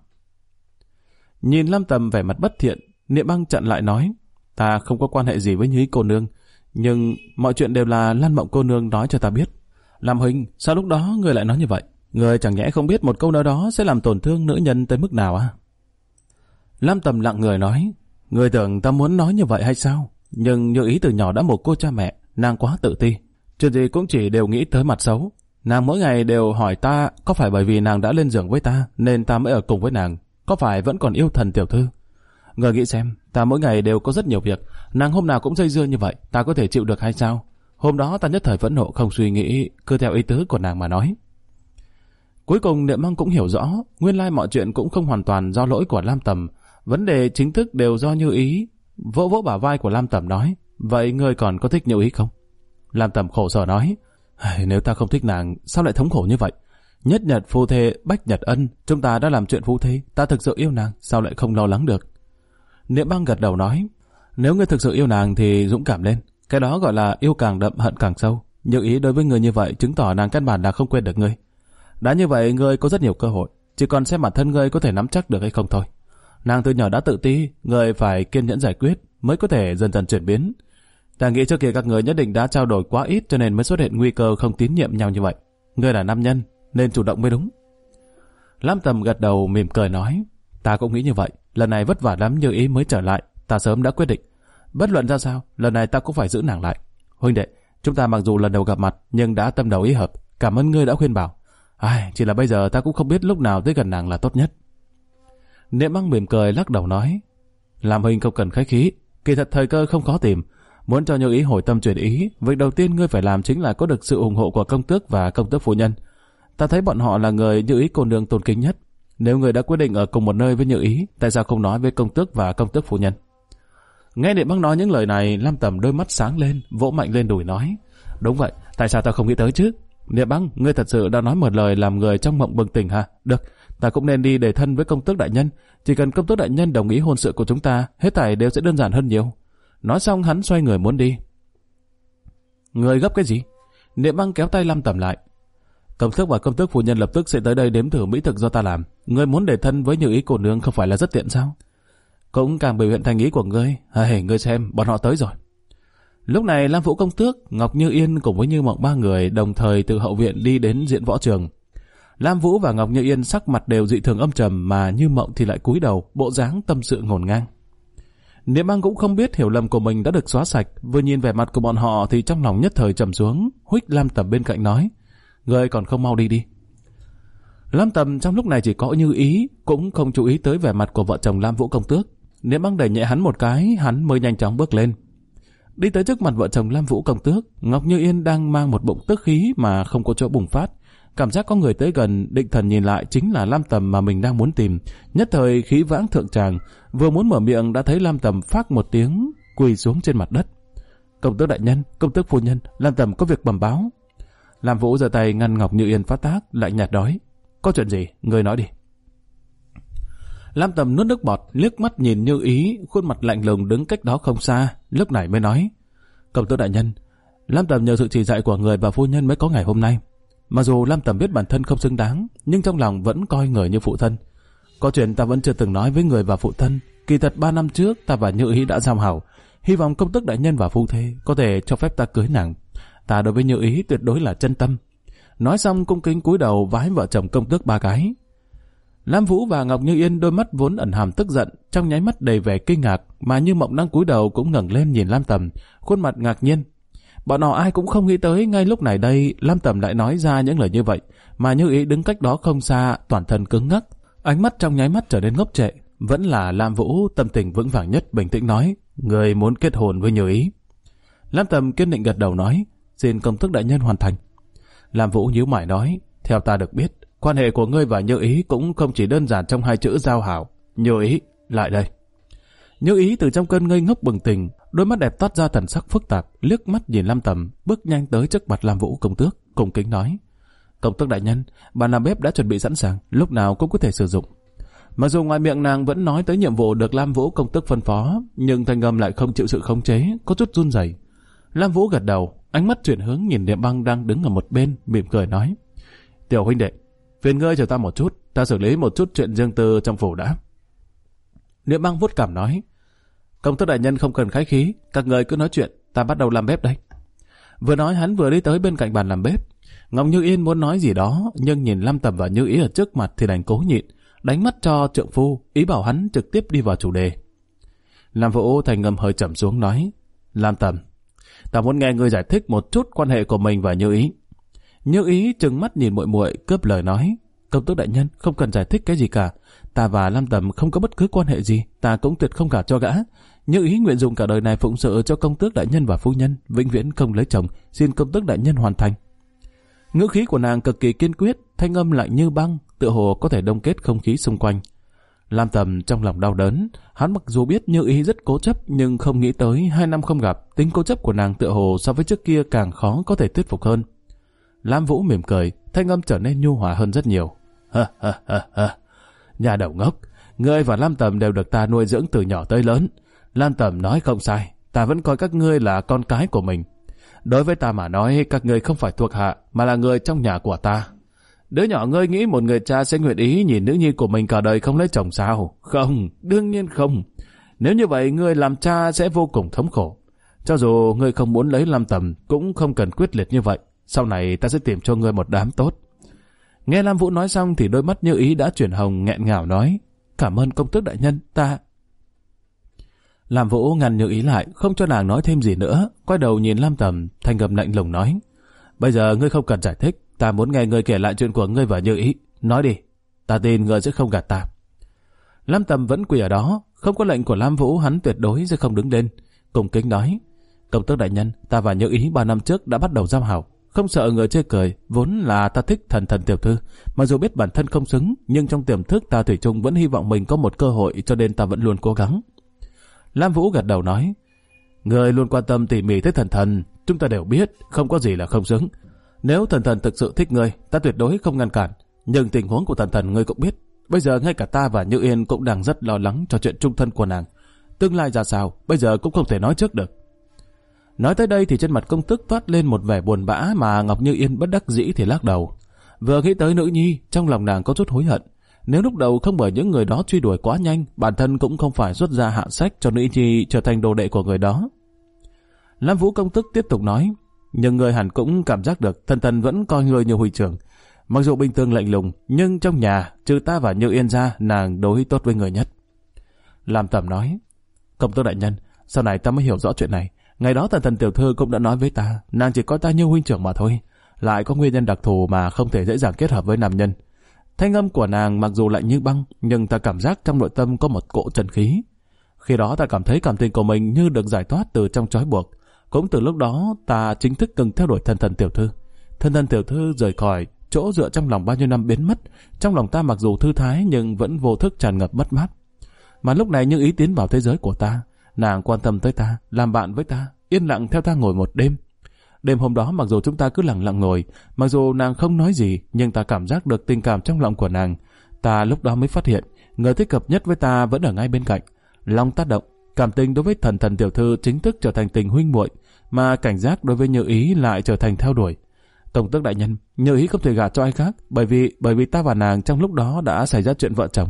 Nhìn Lam Tầm vẻ mặt bất thiện, Niệm Băng chặn lại nói, ta không có quan hệ gì với Như Ý cô nương, nhưng mọi chuyện đều là Lan Mộng cô nương nói cho ta biết. Lam huynh, sao lúc đó ngươi lại nói như vậy? Ngươi chẳng nhẽ không biết một câu nói đó sẽ làm tổn thương nữ nhân tới mức nào à? Lam Tầm lặng người nói, ngươi tưởng ta muốn nói như vậy hay sao? Nhưng Như Ý từ nhỏ đã mồ côi cha mẹ, nàng quá tự ti, chuyện gì cũng chỉ đều nghĩ tới mặt xấu. Nàng mỗi ngày đều hỏi ta có phải bởi vì nàng đã lên giường với ta nên ta mới ở cùng với nàng, có phải vẫn còn yêu thần tiểu thư? Ngươi nghĩ xem, ta mỗi ngày đều có rất nhiều việc, nàng hôm nào cũng dây dưa như vậy, ta có thể chịu được hay sao? Hôm đó ta nhất thời phẫn nộ không suy nghĩ, cứ theo ý tứ của nàng mà nói. Cuối cùng Niệm Băng cũng hiểu rõ, nguyên lai mọi chuyện cũng không hoàn toàn do lỗi của Lam Tầm, vấn đề chính thức đều do Như Ý. Vỗ vỗ bả vai của Lam Tầm nói, vậy ngươi còn có thích Như Ý không? Lam Tầm khổ sở nói, nếu ta không thích nàng, sao lại thống khổ như vậy? Nhất nhật phu thê, bách nhật ân, chúng ta đã làm chuyện phu thê, ta thực sự yêu nàng, sao lại không lo lắng được? Niệm Băng gật đầu nói, nếu ngươi thực sự yêu nàng thì dũng cảm lên, cái đó gọi là yêu càng đậm hận càng sâu. Như Ý đối với ngươi như vậy chứng tỏ nàng căn bản là không quên được ngươi. Đã như vậy ngươi có rất nhiều cơ hội, chỉ còn xem bản thân ngươi có thể nắm chắc được hay không thôi. Nàng từ nhỏ đã tự ti, ngươi phải kiên nhẫn giải quyết mới có thể dần dần chuyển biến. Ta nghĩ trước kia các người nhất định đã trao đổi quá ít cho nên mới xuất hiện nguy cơ không tín nhiệm nhau như vậy. Ngươi là nam nhân nên chủ động mới đúng. Lam Tầm gật đầu mỉm cười nói, ta cũng nghĩ như vậy, lần này vất vả lắm Như Ý mới trở lại, ta sớm đã quyết định. Bất luận ra sao, lần này ta cũng phải giữ nàng lại. Huynh đệ, chúng ta mặc dù lần đầu gặp mặt nhưng đã tâm đầu ý hợp, cảm ơn ngươi đã khuyên bảo. Chỉ là bây giờ ta cũng không biết lúc nào tới gần nàng là tốt nhất. Niệm Băng mỉm cười lắc đầu nói, làm huynh không cần khách khí, kỳ thật thời cơ không khó tìm. Muốn cho Như Ý hồi tâm chuyển ý, việc đầu tiên ngươi phải làm chính là có được sự ủng hộ của công tước và công tước phu nhân. Ta thấy bọn họ là người Như Ý cô nương tôn kính nhất. Nếu người đã quyết định ở cùng một nơi với Như Ý, tại sao không nói với công tước và công tước phu nhân? Nghe Niệm Băng nói những lời này, Lam Tầm đôi mắt sáng lên, vỗ mạnh lên đùi nói, đúng vậy, tại sao ta không nghĩ tới chứ? Niệm Băng, ngươi thật sự đã nói một lời làm người trong mộng bừng tỉnh hả? Được, ta cũng nên đi để thân với công tước đại nhân. Chỉ cần công tước đại nhân đồng ý hôn sự của chúng ta, hết thảy đều sẽ đơn giản hơn nhiều. Nói xong hắn xoay người muốn đi. Người gấp cái gì? Niệm Băng kéo tay Lam Tầm lại. Công tước và công tước phu nhân lập tức sẽ tới đây đếm thử mỹ thực do ta làm. Ngươi muốn để thân với Như Ý cô nương không phải là rất tiện sao? Cũng càng biểu hiện thành ý của ngươi. Ngươi xem, bọn họ tới rồi. Lúc này Lam Vũ công tước, Ngọc Như Yên cùng với Như Mộng ba người đồng thời từ hậu viện đi đến diễn võ trường. Lam Vũ và Ngọc Như Yên sắc mặt đều dị thường âm trầm, mà Như Mộng thì lại cúi đầu, bộ dáng tâm sự ngổn ngang. Niệm Băng cũng không biết hiểu lầm của mình đã được xóa sạch, vừa nhìn vẻ mặt của bọn họ thì trong lòng nhất thời trầm xuống, huých Lam Tầm bên cạnh nói, ngươi còn không mau đi đi. Lam Tầm trong lúc này chỉ có Như Ý, cũng không chú ý tới vẻ mặt của vợ chồng Lam Vũ công tước. Niệm Băng đẩy nhẹ hắn một cái, hắn mới nhanh chóng bước lên. Đi tới trước mặt vợ chồng Lam Vũ công tước, Ngọc Như Yên đang mang một bụng tức khí mà không có chỗ bùng phát. Cảm giác có người tới gần, định thần nhìn lại chính là Lam Tầm mà mình đang muốn tìm. Nhất thời khí vãng thượng tràng, vừa muốn mở miệng đã thấy Lam Tầm phác một tiếng, quỳ xuống trên mặt đất. Công tước đại nhân, công tước phu nhân, Lam Tầm có việc bẩm báo. Lam Vũ giơ tay ngăn Ngọc Như Yên phát tác, lạnh nhạt nói, có chuyện gì, ngươi nói đi. Lam Tầm nuốt nước bọt, liếc mắt nhìn Như Ý, khuôn mặt lạnh lùng đứng cách đó không xa, lúc này mới nói, công tước đại nhân, Lam Tầm nhờ sự chỉ dạy của người và phu nhân mới có ngày hôm nay. Mặc dù Lam Tầm biết bản thân không xứng đáng, nhưng trong lòng vẫn coi người như phụ thân. Có chuyện ta vẫn chưa từng nói với người và phụ thân. Kỳ thật 3 năm trước ta và Như Ý đã giao hảo, hy vọng công tước đại nhân và phu thê có thể cho phép ta cưới nàng. Ta đối với Như Ý tuyệt đối là chân tâm. Nói xong cung kính cúi đầu vái vợ chồng công tước 3 cái. Lam Vũ và Ngọc Như Yên đôi mắt vốn ẩn hàm tức giận, trong nháy mắt đầy vẻ kinh ngạc, mà Như Mộng đang cúi đầu cũng ngẩng lên nhìn Lam Tầm, khuôn mặt ngạc nhiên. Bọn họ ai cũng không nghĩ tới ngay lúc này đây Lam Tầm lại nói ra những lời như vậy, mà Như Ý đứng cách đó không xa, toàn thân cứng ngắc, ánh mắt trong nháy mắt trở nên ngốc trệ. Vẫn là Lam Vũ tâm tình vững vàng nhất, bình tĩnh nói, người muốn kết hôn với Như Ý. Lam Tầm kiên định gật đầu nói, xin công tước đại nhân hoàn thành. Lam Vũ nhíu mày nói, theo ta được biết, quan hệ của ngươi và Như Ý cũng không chỉ đơn giản trong 2 chữ giao hảo. Như Ý lại đây. Như Ý từ trong cơn ngây ngốc bừng tỉnh, đôi mắt đẹp toát ra thần sắc phức tạp, liếc mắt nhìn Lam Tầm, bước nhanh tới trước mặt Lam Vũ công tước, cung kính nói: Công tước đại nhân, bàn làm bếp đã chuẩn bị sẵn sàng, lúc nào cũng có thể sử dụng. Mặc dù ngoài miệng nàng vẫn nói tới nhiệm vụ được Lam Vũ công tước phân phó, nhưng thanh âm lại không chịu sự khống chế, có chút run rẩy. Lam Vũ gật đầu, ánh mắt chuyển hướng nhìn Niệm Băng đang đứng ở một bên, mỉm cười nói: Tiểu huynh đệ, phiền ngươi chờ ta một chút, ta xử lý một chút chuyện riêng tư trong phủ đã. Niệm Băng vuốt cằm nói: Công tước đại nhân không cần khách khí, các người cứ nói chuyện, ta bắt đầu làm bếp đây. Vừa nói hắn vừa đi tới bên cạnh bàn làm bếp. Ngọc Như Yên muốn nói gì đó, nhưng nhìn Lam Tầm và Như Ý ở trước mặt thì đành cố nhịn, đánh mắt cho trượng phu, ý bảo hắn trực tiếp đi vào chủ đề. Lam Vũ thành ngầm hơi trầm xuống nói: Lam Tầm, ta muốn nghe ngươi giải thích một chút quan hệ của mình và Như Ý. Như Ý trừng mắt nhìn muội muội, cướp lời nói: Công tước đại nhân không cần giải thích cái gì cả, ta và Lam Tầm không có bất cứ quan hệ gì, ta cũng tuyệt không gả cho gã. Như Ý nguyện dùng cả đời này phụng sự cho công tước đại nhân và phu nhân, vĩnh viễn không lấy chồng, xin công tước đại nhân hoàn thành. Ngữ khí của nàng cực kỳ kiên quyết, thanh âm lạnh như băng, tựa hồ có thể đông kết không khí xung quanh. Lam Tầm trong lòng đau đớn, hắn mặc dù biết Như Ý rất cố chấp, nhưng không nghĩ tới 2 năm không gặp, tính cố chấp của nàng tựa hồ so với trước kia càng khó có thể thuyết phục hơn. Lam Vũ mỉm cười, thanh âm trở nên nhu hòa hơn rất nhiều. Nhà đầu ngốc, ngươi và Lam Tầm đều được ta nuôi dưỡng từ nhỏ tới lớn. Lam Tầm nói không sai, ta vẫn coi các ngươi là con cái của mình. Đối với ta mà nói, các ngươi không phải thuộc hạ, mà là người trong nhà của ta. Đứa nhỏ ngươi nghĩ một người cha sẽ nguyện ý nhìn nữ nhi của mình cả đời không lấy chồng sao? Không, đương nhiên không. Nếu như vậy, ngươi làm cha sẽ vô cùng thống khổ. Cho dù ngươi không muốn lấy Lam Tầm, cũng không cần quyết liệt như vậy. Sau này ta sẽ tìm cho ngươi một đám tốt. Nghe Lam Vũ nói xong thì đôi mắt Như Ý đã chuyển hồng, nghẹn ngào nói: Cảm ơn công tước đại nhân, ta... Lam Vũ ngăn Như Ý lại, không cho nàng nói thêm gì nữa, quay đầu nhìn Lam Tầm, thanh âm lạnh lùng nói: Bây giờ ngươi không cần giải thích, ta muốn nghe ngươi kể lại chuyện của ngươi và Như Ý. Nói đi, ta tin ngươi sẽ không gạt ta. Lam Tầm vẫn quỳ ở đó, không có lệnh của Lam Vũ hắn tuyệt đối sẽ không đứng lên. Cung kính nói: Công tước đại nhân, ta và Như Ý 3 năm trước đã bắt đầu giao hảo, không sợ người chê cười, vốn là ta thích thần tiểu thư. Mặc dù biết bản thân không xứng, nhưng trong tiềm thức ta thủy chung vẫn hy vọng mình có một cơ hội, cho nên ta vẫn luôn cố gắng. Lam Vũ gật đầu nói: Người luôn quan tâm tỉ mỉ tới thần, chúng ta đều biết, không có gì là không xứng. Nếu thần thực sự thích ngươi, ta tuyệt đối không ngăn cản. Nhưng tình huống của thần ngươi cũng biết, bây giờ ngay cả ta và Như Yên cũng đang rất lo lắng cho chuyện chung thân của nàng. Tương lai ra sao, bây giờ cũng không thể nói trước được. Nói tới đây thì trên mặt công tước toát lên một vẻ buồn bã, mà Ngọc Như Yên bất đắc dĩ thì lắc đầu. Vừa nghĩ tới nữ nhi, trong lòng nàng có chút hối hận. Nếu lúc đầu không bởi những người đó truy đuổi quá nhanh, bản thân cũng không phải xuất ra hạ sách cho nữ nhi trở thành đồ đệ của người đó. Lam Vũ công tức tiếp tục nói: Nhưng người hẳn cũng cảm giác được thần vẫn coi người như huy trưởng. Mặc dù bình thường lạnh lùng, nhưng trong nhà trừ ta và Như Yên ra, nàng đối tốt với người nhất. Lam Tầm nói: Công tước đại nhân, sau này ta mới hiểu rõ chuyện này. Ngày đó thần tiểu thư cũng đã nói với ta, nàng chỉ coi ta như huynh trưởng mà thôi, lại có nguyên nhân đặc thù mà không thể dễ dàng kết hợp với nam nhân. Thanh âm của nàng mặc dù lạnh như băng, nhưng ta cảm giác trong nội tâm có một cỗ trần khí. Khi đó ta cảm thấy cảm tình của mình như được giải thoát từ trong trói buộc. Cũng từ lúc đó ta chính thức ngừng theo đuổi thần tiểu thư. Thần tiểu thư rời khỏi chỗ dựa trong lòng bao nhiêu năm biến mất. Trong lòng ta mặc dù thư thái nhưng vẫn vô thức tràn ngập mất mát. Mà lúc này Như Ý tiến vào thế giới của ta, nàng quan tâm tới ta, làm bạn với ta, yên lặng theo ta ngồi một đêm. Đêm hôm đó mặc dù chúng ta cứ lặng lặng ngồi, mặc dù nàng không nói gì, nhưng ta cảm giác được tình cảm trong lòng của nàng. Ta lúc đó mới phát hiện, người thích hợp nhất với ta vẫn ở ngay bên cạnh. Lòng ta động, cảm tình đối với thần tiểu thư chính thức trở thành tình huynh muội, mà cảnh giác đối với Như Ý lại trở thành theo đuổi. Công tước đại nhân, Như Ý không thể gả cho ai khác, bởi vì ta và nàng trong lúc đó đã xảy ra chuyện vợ chồng.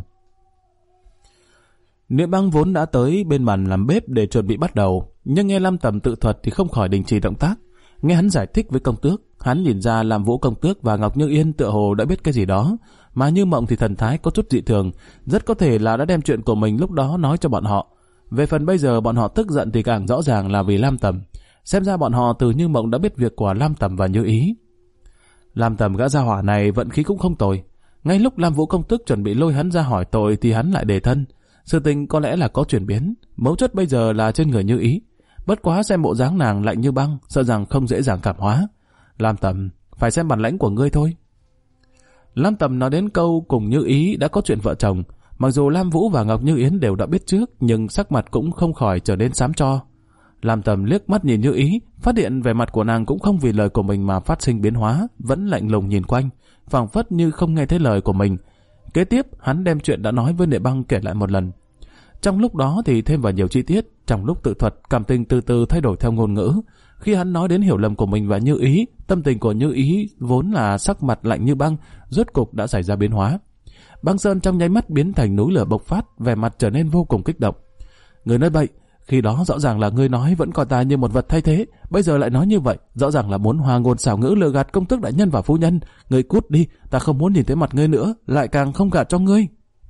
Niệm Băng vốn đã tới bên bàn làm bếp để chuẩn bị bắt đầu, nhưng nghe Lam Tầm tự thuật thì không khỏi đình chỉ động tác. Nghe hắn giải thích với công tước, hắn nhìn ra Lam Vũ công tước và Ngọc Như Yên tựa hồ đã biết cái gì đó, mà như mộng thì thần thái có chút dị thường, rất có thể là đã đem chuyện của mình lúc đó nói cho bọn họ. Về phần bây giờ bọn họ tức giận thì càng rõ ràng là vì Lam Tầm. Xem ra bọn họ từ như mộng đã biết việc của Lam Tầm và Như Ý. Lam Tầm gã gia hỏa này vận khí cũng không tồi. Ngay lúc Lam Vũ công tước chuẩn bị lôi hắn ra hỏi tội thì hắn lại đề thân. Sự tình có lẽ là có chuyển biến, mấu chốt bây giờ là trên người Như Ý. Bất quá xem bộ dáng nàng lạnh như băng, sợ rằng không dễ dàng cảm hóa. Lam Tầm, phải xem bản lãnh của ngươi thôi. Lam Tầm nói đến câu cùng Như Ý đã có chuyện vợ chồng, Mặc dù Lam Vũ và Ngọc Như Yến đều đã biết trước, nhưng sắc mặt cũng không khỏi trở nên xám cho. Lam Tầm liếc mắt nhìn Như Ý, phát hiện vẻ mặt của nàng cũng không vì lời của mình mà phát sinh biến hóa, vẫn lạnh lùng nhìn quanh, phảng phất như không nghe thấy lời của mình. Kế tiếp, hắn đem chuyện đã nói với Niệm Băng kể lại một lần. Trong lúc đó thì thêm vào nhiều chi tiết, trong lúc tự thuật, cảm tình từ từ thay đổi theo ngôn ngữ. Khi hắn nói đến hiểu lầm của mình và Như Ý, tâm tình của Như Ý vốn là sắc mặt lạnh như băng, rốt cục đã xảy ra biến hóa. Băng sơn trong nháy mắt biến thành núi lửa bộc phát, vẻ mặt trở nên vô cùng kích động. Người nói bậy, khi đó rõ ràng là ngươi nói vẫn coi ta như một vật thay thế, bây giờ lại nói như vậy, rõ ràng là muốn hoa ngôn xảo ngữ lừa gạt công tước đại nhân và phu nhân. Ngươi cút đi, ta không muốn nhìn thấy mặt ngươi nữa, lại càng không gạt cho ngươi.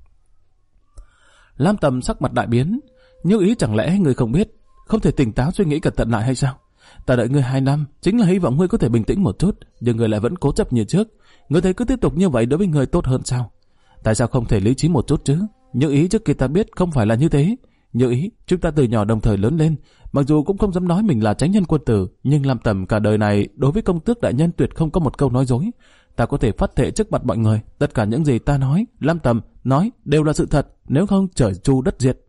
Lam Tầm sắc mặt đại biến. Như Ý, chẳng lẽ ngươi không biết, không thể tỉnh táo suy nghĩ cẩn thận lại hay sao? Ta đợi ngươi 2 năm, chính là hy vọng ngươi có thể bình tĩnh một chút, nhưng ngươi lại vẫn cố chấp như trước. Ngươi thấy cứ tiếp tục như vậy đối với ngươi tốt hơn sao? Tại sao không thể lý trí một chút chứ? Như Ý, trước kia ta biết không phải là như thế. Như Ý, chúng ta từ nhỏ đồng thời lớn lên, mặc dù cũng không dám nói mình là chánh nhân quân tử, nhưng Lam Tầm cả đời này đối với công tước đại nhân tuyệt không có một câu nói dối. Ta có thể phát thệ trước mặt mọi người, tất cả những gì ta nói, Lam Tầm nói đều là sự thật, nếu không trời chu đất diệt.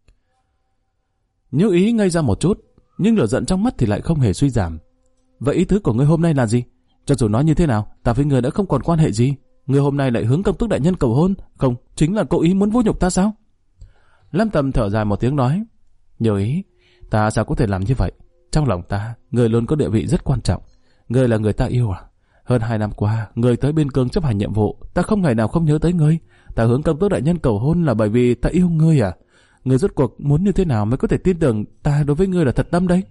Như Ý ngây ra một chút, nhưng lửa giận trong mắt thì lại không hề suy giảm. Vậy ý tứ của ngươi hôm nay là gì? Cho dù nói như thế nào, ta với ngươi đã không còn quan hệ gì. Ngươi hôm nay lại hướng công tước đại nhân cầu hôn, không chính là cố ý muốn vũ nhục ta sao? Lam Tầm thở dài một tiếng nói, Như Ý, ta sao có thể làm như vậy? Trong lòng ta, ngươi luôn có địa vị rất quan trọng. Ngươi là người ta yêu à? Hơn 2 năm qua, ngươi tới biên cương chấp hành nhiệm vụ, ta không ngày nào không nhớ tới ngươi. Ta hướng công tước đại nhân cầu hôn là bởi vì ta yêu ngươi à? Ngươi rốt cuộc muốn như thế nào mới có thể tin tưởng ta đối với ngươi là thật tâm đấy?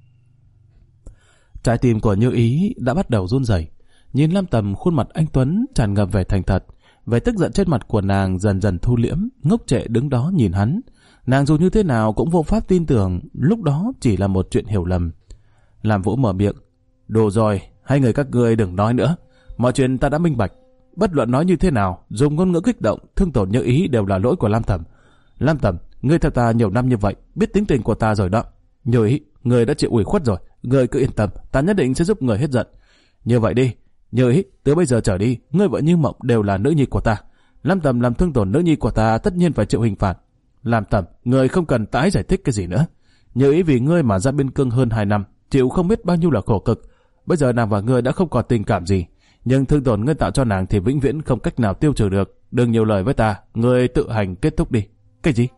Trái tim của Như Ý đã bắt đầu run rẩy. Nhìn Lam Tầm, khuôn mặt anh tuấn tràn ngập vẻ thành thật, vẻ tức giận trên mặt của nàng dần dần thu liễm, ngốc trệ đứng đó nhìn hắn. Nàng dù như thế nào cũng vô pháp tin tưởng lúc đó chỉ là một chuyện hiểu lầm. Lam Vũ mở miệng, đủ rồi, hai người các ngươi đừng nói nữa, mọi chuyện ta đã minh bạch. Bất luận nói như thế nào, dùng ngôn ngữ kích động, thương tổn Như Ý đều là lỗi của Lam Tầm. Lam Tầm, ngươi theo ta nhiều năm như vậy, biết tính tình của ta rồi đó. Như Ý, ngươi đã chịu ủy khuất rồi, ngươi cứ yên tâm, ta nhất định sẽ giúp người hết giận. Như vậy đi, Như Ý, từ bây giờ trở đi, ngươi vợ Như Mộng đều là nữ nhi của ta. Lam Tầm làm thương tổn nữ nhi của ta tất nhiên phải chịu hình phạt. Lam Tầm, ngươi không cần tái giải thích cái gì nữa. Như Ý vì ngươi mà ra biên cương hơn 2 năm, chịu không biết bao nhiêu là khổ cực. Bây giờ nàng và ngươi đã không còn tình cảm gì, nhưng thương tổn ngươi tạo cho nàng thì vĩnh viễn không cách nào tiêu trừ được. Đừng nhiều lời với ta, ngươi tự hành kết thúc đi. Cái gì?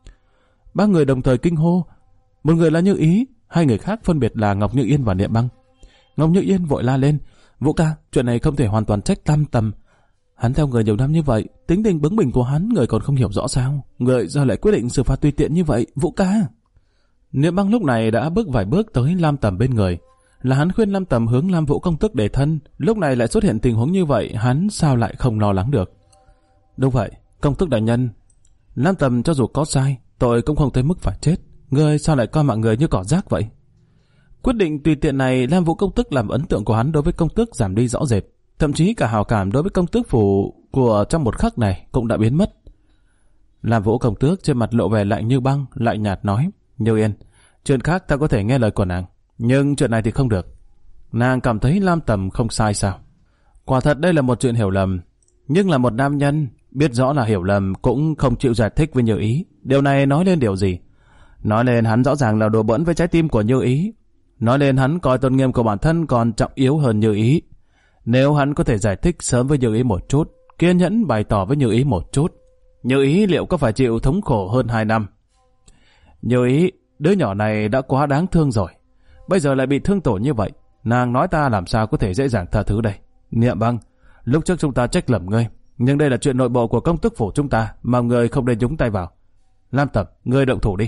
3 người đồng thời kinh hô. Một người là Như Ý, 2 người khác phân biệt là Ngọc Như Yên và Niệm Băng. Ngọc Như Yên vội la lên, Vũ ca, chuyện này không thể hoàn toàn trách Lam Tầm. Hắn theo người nhiều năm như vậy, tính tình bướng bỉnh của hắn người còn không hiểu rõ sao? Người giờ lại quyết định xử phạt tùy tiện như vậy, Vũ ca? Niệm Băng lúc này đã bước vài bước tới Lam Tầm bên người. Là hắn khuyên Lam Tầm hướng Lam Vũ công tước để thân, lúc này lại xuất hiện tình huống như vậy, hắn sao lại không lo lắng được? Đúng vậy, công tước đại nhân. Lam Tầm cho dù có sai, tội cũng không tới mức phải chết. Ngươi sao lại coi mọi người như cỏ rác vậy? Quyết định tùy tiện này, Lam Vũ công tước làm ấn tượng của hắn đối với công tước giảm đi rõ rệt, thậm chí cả hào cảm đối với công tước phủ của trong một khắc này cũng đã biến mất. Lam Vũ công tước trên mặt lộ vẻ lạnh như băng, lạnh nhạt nói, Như Yên, chuyện khác ta có thể nghe lời của nàng, nhưng chuyện này thì không được. Nàng cảm thấy Lam Tầm không sai sao? Quả thật đây là một chuyện hiểu lầm, nhưng là một nam nhân biết rõ là hiểu lầm cũng không chịu giải thích với Như Ý. Điều này nói lên điều gì? Nói lên hắn rõ ràng là đùa bỡn với trái tim của Như Ý. Nói lên hắn coi tôn nghiêm của bản thân còn trọng yếu hơn Như Ý. Nếu hắn có thể giải thích sớm với Như Ý một chút, kiên nhẫn bày tỏ với Như Ý một chút, Như Ý liệu có phải chịu thống khổ hơn 2 năm? Như Ý, đứa nhỏ này đã quá đáng thương rồi, bây giờ lại bị thương tổn như vậy, nàng nói ta làm sao có thể dễ dàng tha thứ đây? Niệm Băng, lúc trước chúng ta trách lầm ngươi, nhưng đây là chuyện nội bộ của công tước phủ chúng ta, mà ngươi không nên nhúng tay vào. Lam Tầm, ngươi động thủ đi.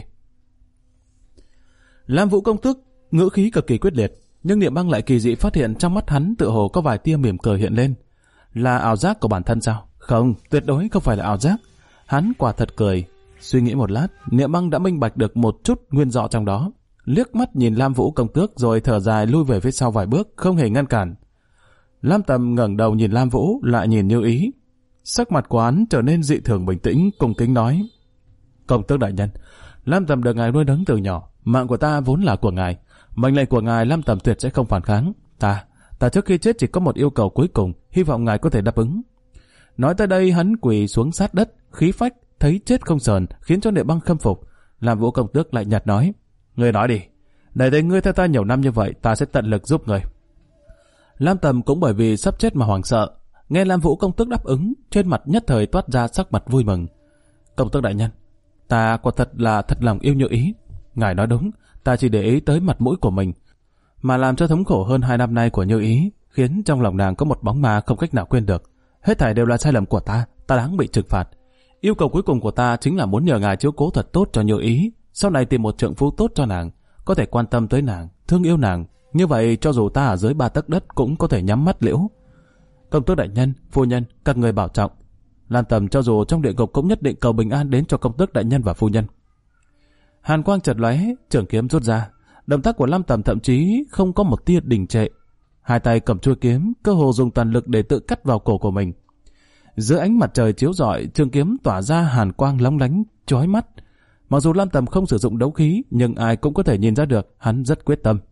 Lam Vũ công tước ngữ khí cực kỳ quyết liệt, nhưng Niệm Băng lại kỳ dị phát hiện trong mắt hắn tựa hồ có vài tia mỉm cười hiện lên. Là ảo giác của bản thân sao? Không, tuyệt đối không phải là ảo giác. Hắn quả thật cười. Suy nghĩ một lát, Niệm Băng đã minh bạch được một chút nguyên do trong đó. Liếc mắt nhìn Lam Vũ công tước rồi thở dài lui về phía sau vài bước, không hề ngăn cản. Lam Tầm ngẩng đầu nhìn Lam Vũ, lại nhìn Như Ý. Sắc mặt của hắn trở nên dị thường bình tĩnh, cung kính nói, công tước đại nhân, Lam Tầm được ngài nuôi nấng từ nhỏ, mạng của ta vốn là của ngài, mệnh lệnh của ngài Lam Tầm tuyệt sẽ không phản kháng. Ta trước khi chết chỉ có một yêu cầu cuối cùng, hy vọng ngài có thể đáp ứng. Nói tới đây hắn quỳ xuống sát đất, khí phách thấy chết không sờn, khiến cho Niệm Băng khâm phục. Lam Vũ công tước lại nhạt nói, ngươi nói đi, để thấy ngươi theo ta nhiều năm như vậy, ta sẽ tận lực giúp ngươi. Lam Tầm cũng bởi vì sắp chết mà hoảng sợ, nghe Lam Vũ công tước đáp ứng, trên mặt nhất thời toát ra sắc mặt vui mừng. Công tước đại nhân, ta quả thật là thật lòng yêu Như Ý. Ngài nói đúng, ta chỉ để ý tới mặt mũi của mình, mà làm cho thống khổ hơn 2 năm nay của Như Ý, khiến trong lòng nàng có một bóng ma không cách nào quên được. Hết thảy đều là sai lầm của ta đáng bị trừng phạt. Yêu cầu cuối cùng của ta chính là muốn nhờ ngài chiếu cố thật tốt cho Như Ý, sau này tìm một trượng phu tốt cho nàng, có thể quan tâm tới nàng, thương yêu nàng, như vậy cho dù ta ở dưới 3 tấc đất cũng có thể nhắm mắt liễu. Công tước đại nhân, phu nhân, các người bảo trọng. Lam Tầm cho dù trong địa ngục cũng nhất định cầu bình an đến cho công tước đại nhân và phu nhân. Hàn quang chợt lóe, trường kiếm rút ra. Động tác của Lam Tầm thậm chí không có một tia đình trệ. 2 tay cầm chuôi kiếm, cơ hồ dùng toàn lực để tự cắt vào cổ của mình. Dưới ánh mặt trời chiếu rọi, trường kiếm tỏa ra hàn quang lóng lánh, chói mắt. Mặc dù Lam Tầm không sử dụng đấu khí, nhưng ai cũng có thể nhìn ra được hắn rất quyết tâm.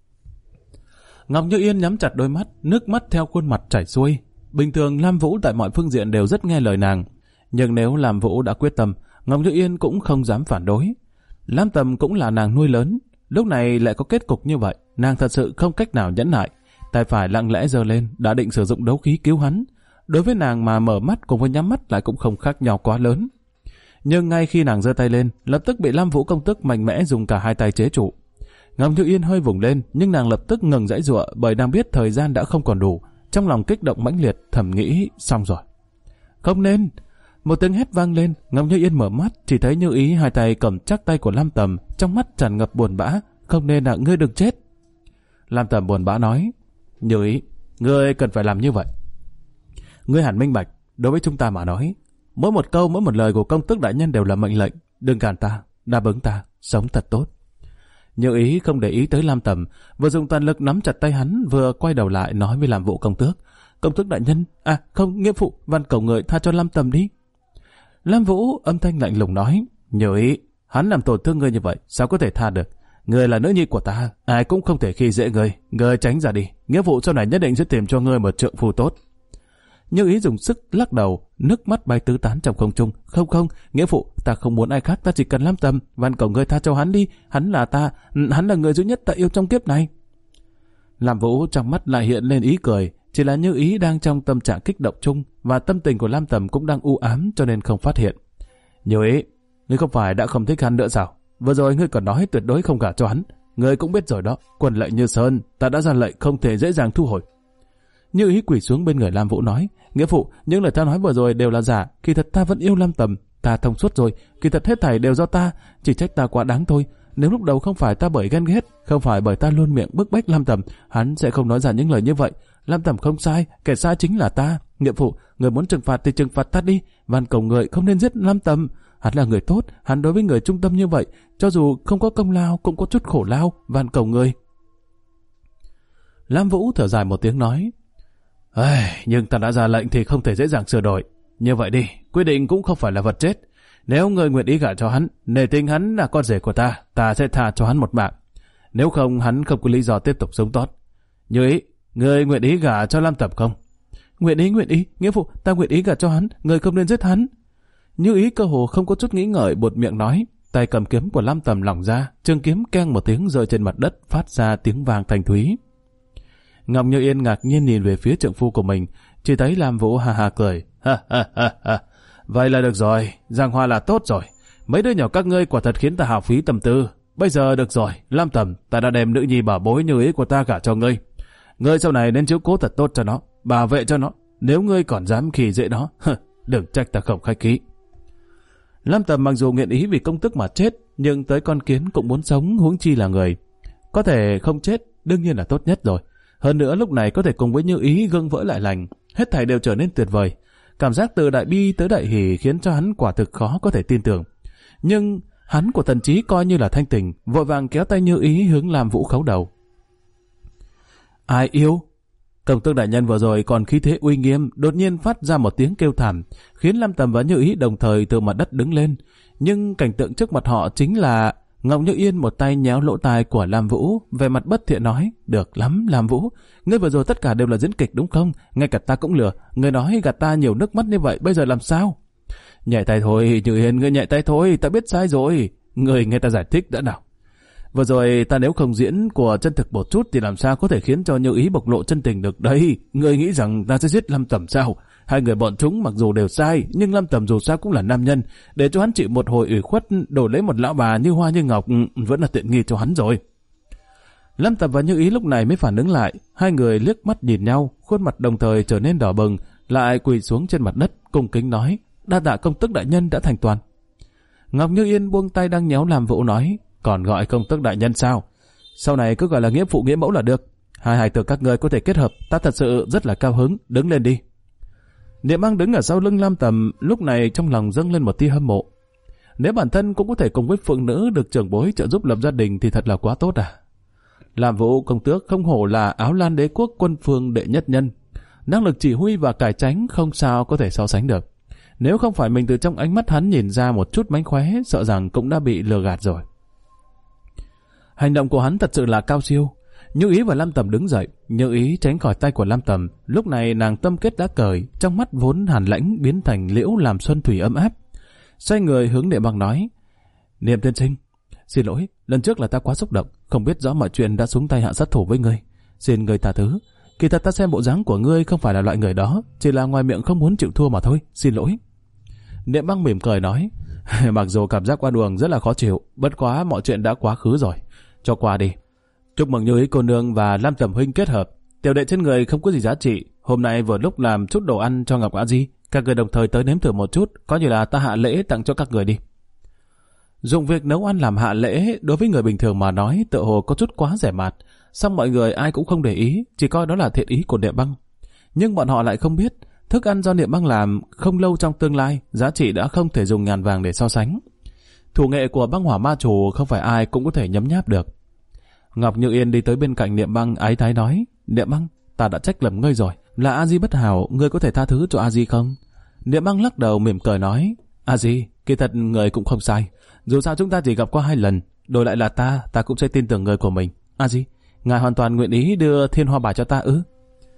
Ngọc Như Yên nhắm chặt đôi mắt, nước mắt theo khuôn mặt chảy xuôi. Bình thường Lam Vũ tại mọi phương diện đều rất nghe lời nàng, nhưng nếu Lam Vũ đã quyết tâm, Ngọc Như Yên cũng không dám phản đối. Lam Tầm cũng là nàng nuôi lớn, lúc này lại có kết cục như vậy, nàng thật sự không cách nào nhẫn nại. Tay phải lặng lẽ giơ lên, đã định sử dụng đấu khí cứu hắn. Đối với nàng mà mở mắt cùng với nhắm mắt lại cũng không khác nhau quá lớn. Nhưng ngay khi nàng giơ tay lên, lập tức bị Lam Vũ công tước mạnh mẽ dùng cả 2 tay chế trụ. Ngọc Như Yên hơi vùng lên, nhưng nàng lập tức ngừng giãy giụa bởi nàng biết thời gian đã không còn đủ. Trong lòng kích động mãnh liệt, thầm nghĩ xong rồi. Không nên! Một tiếng hét vang lên, Ngọc Như Yên mở mắt, chỉ thấy Như Ý 2 tay cầm chắc tay của Lam Tầm, trong mắt tràn ngập buồn bã. Không nên ngươi đừng chết. Lam Tầm buồn bã nói, Như Ý, ngươi cần phải làm như vậy. Ngươi hẳn minh bạch, đối với chúng ta mà nói, mỗi một câu, mỗi một lời của công tước đại nhân đều là mệnh lệnh. Đừng cản ta, đáp ứng ta, sống thật tốt. Như Ý không để ý tới Lam Tầm, vừa dùng toàn lực nắm chặt tay hắn, vừa quay đầu lại nói với Lam Vũ công tước, công tước đại nhân, không, nghĩa phụ, van cầu người tha cho Lam Tầm đi. Lam Vũ âm thanh lạnh lùng nói, Như Ý, hắn làm tổn thương ngươi như vậy, sao có thể tha được? Ngươi là nữ nhi của ta, ai cũng không thể khi dễ ngươi, ngươi tránh ra đi, nghĩa vụ sau này nhất định sẽ tìm cho ngươi một trượng phu tốt. Như Ý dùng sức lắc đầu, nước mắt bay tứ tán trong không trung. Không, nghĩa phụ, ta không muốn ai khác, ta chỉ cần Lam Tầm, van cầu ngươi tha cho hắn đi, hắn là người duy nhất ta yêu trong kiếp này. Lam Vũ trong mắt lại hiện lên ý cười, chỉ là Như Ý đang trong tâm trạng kích động chung và tâm tình của Lam Tầm cũng đang u ám cho nên không phát hiện. Như Ý, ngươi không phải đã không thích hắn nữa sao? Vừa rồi ngươi còn nói tuyệt đối không gả cho hắn, ngươi cũng biết rồi đó, quân lệnh như sơn, ta đã ra lệnh không thể dễ dàng thu hồi. Như Ý quỳ xuống bên người Lam Vũ nói, nghĩa phụ, những lời ta nói vừa rồi đều là giả, kỳ thật ta vẫn yêu Lam Tầm, ta thông suốt rồi, kỳ thật hết thảy đều do ta, chỉ trách ta quá đáng thôi. Nếu lúc đầu không phải ta bởi ghen ghét, không phải bởi ta luôn miệng bức bách Lam Tầm, hắn sẽ không nói ra những lời như vậy. Lam Tầm không sai, kẻ sai chính là ta. Nghĩa phụ, người muốn trừng phạt thì trừng phạt ta đi, van cầu người không nên giết Lam Tầm. Hắn là người tốt, hắn đối với người trung tâm như vậy, cho dù không có công lao cũng có chút khổ lao, van cầu người. Lam Vũ thở dài một tiếng nói, nhưng ta đã ra lệnh thì không thể dễ dàng sửa đổi. Như vậy đi, quyết định cũng không phải là vật chết. Nếu người nguyện ý gả cho hắn, nể tình hắn là con rể của ta sẽ tha cho hắn một mạng. Nếu không, hắn không có lý do tiếp tục sống tốt. Như Ý, người nguyện ý gả cho Lam Tầm không? Nguyện ý, nghĩa phụ, ta nguyện ý gả cho hắn, người không nên giết hắn. Như Ý cơ hồ không có chút nghĩ ngợi buột miệng nói, tay cầm kiếm của Lam Tầm lỏng ra, trường kiếm keng một tiếng rơi trên mặt đất, phát ra tiếng vang thanh thúy. Ngọc Như Yên ngạc nhiên nhìn về phía trượng phu của mình, chỉ thấy Lam Vũ ha ha cười. Ha. Vậy là được rồi, giang hoa là tốt rồi. Mấy đứa nhỏ các ngươi quả thật khiến ta hao phí tâm tư. Bây giờ được rồi, Lam Tầm, ta đã đem nữ nhi bảo bối Như Ý của ta gả cho ngươi. Ngươi sau này nên chiếu cố thật tốt cho nó, bảo vệ cho nó. Nếu ngươi còn dám khi dễ nó, đừng trách ta không khách khí. Lam Tầm mặc dù nguyện ý vì công tức mà chết, nhưng tới con kiến cũng muốn sống, huống chi là người. Có thể không chết, đương nhiên là tốt nhất rồi. Hơn nữa lúc này có thể cùng với Như Ý gương vỡ lại lành, hết thảy đều trở nên tuyệt vời. Cảm giác từ đại bi tới đại hỷ khiến cho hắn quả thực khó có thể tin tưởng. Nhưng hắn của thần trí coi như là thanh tình, vội vàng kéo tay Như Ý hướng Lam Vũ khấu đầu. Ai yêu? Công tước đại nhân vừa rồi còn khí thế uy nghiêm, đột nhiên phát ra một tiếng kêu thảm, khiến Lam Tầm và Như Ý đồng thời từ mặt đất đứng lên. Nhưng cảnh tượng trước mặt họ chính là Ngọc Như Yên một tay nhéo lỗ tai của Lam Vũ, về mặt bất thiện nói, được lắm Lam Vũ, ngươi vừa rồi tất cả đều là diễn kịch đúng không? Ngay cả ta cũng lừa, ngươi nói gạt ta nhiều nước mắt như vậy, bây giờ làm sao? Nhảy tay thôi, Như Yên, ngươi nhảy tay thôi, ta biết sai rồi. Ngươi nghe ta giải thích đã nào. Vừa rồi ta nếu không diễn của chân thực một chút thì làm sao có thể khiến cho Như Ý bộc lộ chân tình được đây. Ngươi nghĩ rằng ta sẽ giết Lâm Tầm sao? Hai người bọn chúng mặc dù đều sai, nhưng Lâm Tầm dù sao cũng là nam nhân. Để cho hắn chịu một hồi ủy khuất đổi lấy một lão bà như hoa như ngọc vẫn là tiện nghi cho hắn rồi. Lâm Tầm và Như Ý lúc này mới phản ứng lại. Hai người liếc mắt nhìn nhau, khuôn mặt đồng thời trở nên đỏ bừng, lại quỳ xuống trên mặt đất, cung kính nói: đa tạ công tước đại nhân đã thành toàn. Ngọc Như Yên buông tay đang nhéo làm Vũ nói: còn gọi công tước đại nhân sao? Sau này cứ gọi là nghĩa phụ nghĩa mẫu là được. Hai hài tử các người có thể kết hợp, ta thật sự rất là cao hứng. Đứng lên đi. Niệm Băng đứng ở sau lưng Lam Tầm, lúc này trong lòng dâng lên một tia hâm mộ. Nếu bản thân cũng có thể cùng với phụ nữ được trưởng bối trợ giúp lập gia đình thì thật là quá tốt à. Làm Vũ công tước không hổ là Áo Lan đế quốc quân phương đệ nhất nhân, năng lực chỉ huy và cải tránh không sao có thể so sánh được. Nếu không phải mình từ trong ánh mắt hắn nhìn ra một chút mánh khóe, sợ rằng cũng đã bị lừa gạt rồi. Hành động của hắn thật sự là cao siêu. Như Ý và Lam Tầm đứng dậy, Như Ý tránh khỏi tay của Lam Tầm. Lúc này nàng tâm kết đã cởi, trong mắt vốn hàn lãnh biến thành liễu làm xuân thủy ấm áp. Xoay người hướng Niệm Băng nói: Niệm tiên sinh, xin lỗi, lần trước là ta quá xúc động, không biết rõ mọi chuyện đã xuống tay hạ sát thủ với ngươi. Xin ngươi tha thứ. Kỳ thật ta xem bộ dáng của ngươi không phải là loại người đó, chỉ là ngoài miệng không muốn chịu thua mà thôi, xin lỗi. Niệm Băng mỉm cười nói: mặc dù cảm giác qua đường rất là khó chịu, bất quá mọi chuyện đã quá khứ rồi, cho qua đi. Chúc mừng Như Ý cô nương và Lam Tầm huynh kết hợp. Tiểu đệ trên người không có gì giá trị, hôm nay vừa lúc làm chút đồ ăn cho Ngọc A Di, các người đồng thời tới nếm thử một chút, coi như là ta hạ lễ tặng cho các người đi. Dụng việc nấu ăn làm hạ lễ đối với người bình thường mà nói tựa hồ có chút quá rẻ mạt, song mọi người ai cũng không để ý, chỉ coi đó là thiện ý của Niệm Băng. Nhưng bọn họ lại không biết, thức ăn do Niệm Băng làm không lâu trong tương lai, giá trị đã không thể dùng ngàn vàng để so sánh. Thủ nghệ của băng hỏa ma chủ không phải ai cũng có thể nhấm nháp được. Ngọc Như Yên đi tới bên cạnh Niệm Băng ái thái nói: Niệm Băng, ta đã trách lầm ngươi rồi, là A Di bất hảo, ngươi có thể tha thứ cho A Di không? Niệm Băng lắc đầu mỉm cười nói: A Di, kỳ thật người cũng không sai, dù sao chúng ta chỉ gặp qua 2 lần, đổi lại là ta cũng sẽ tin tưởng người của mình. A Di, ngài hoàn toàn nguyện ý đưa thiên hoa bài cho ta ư?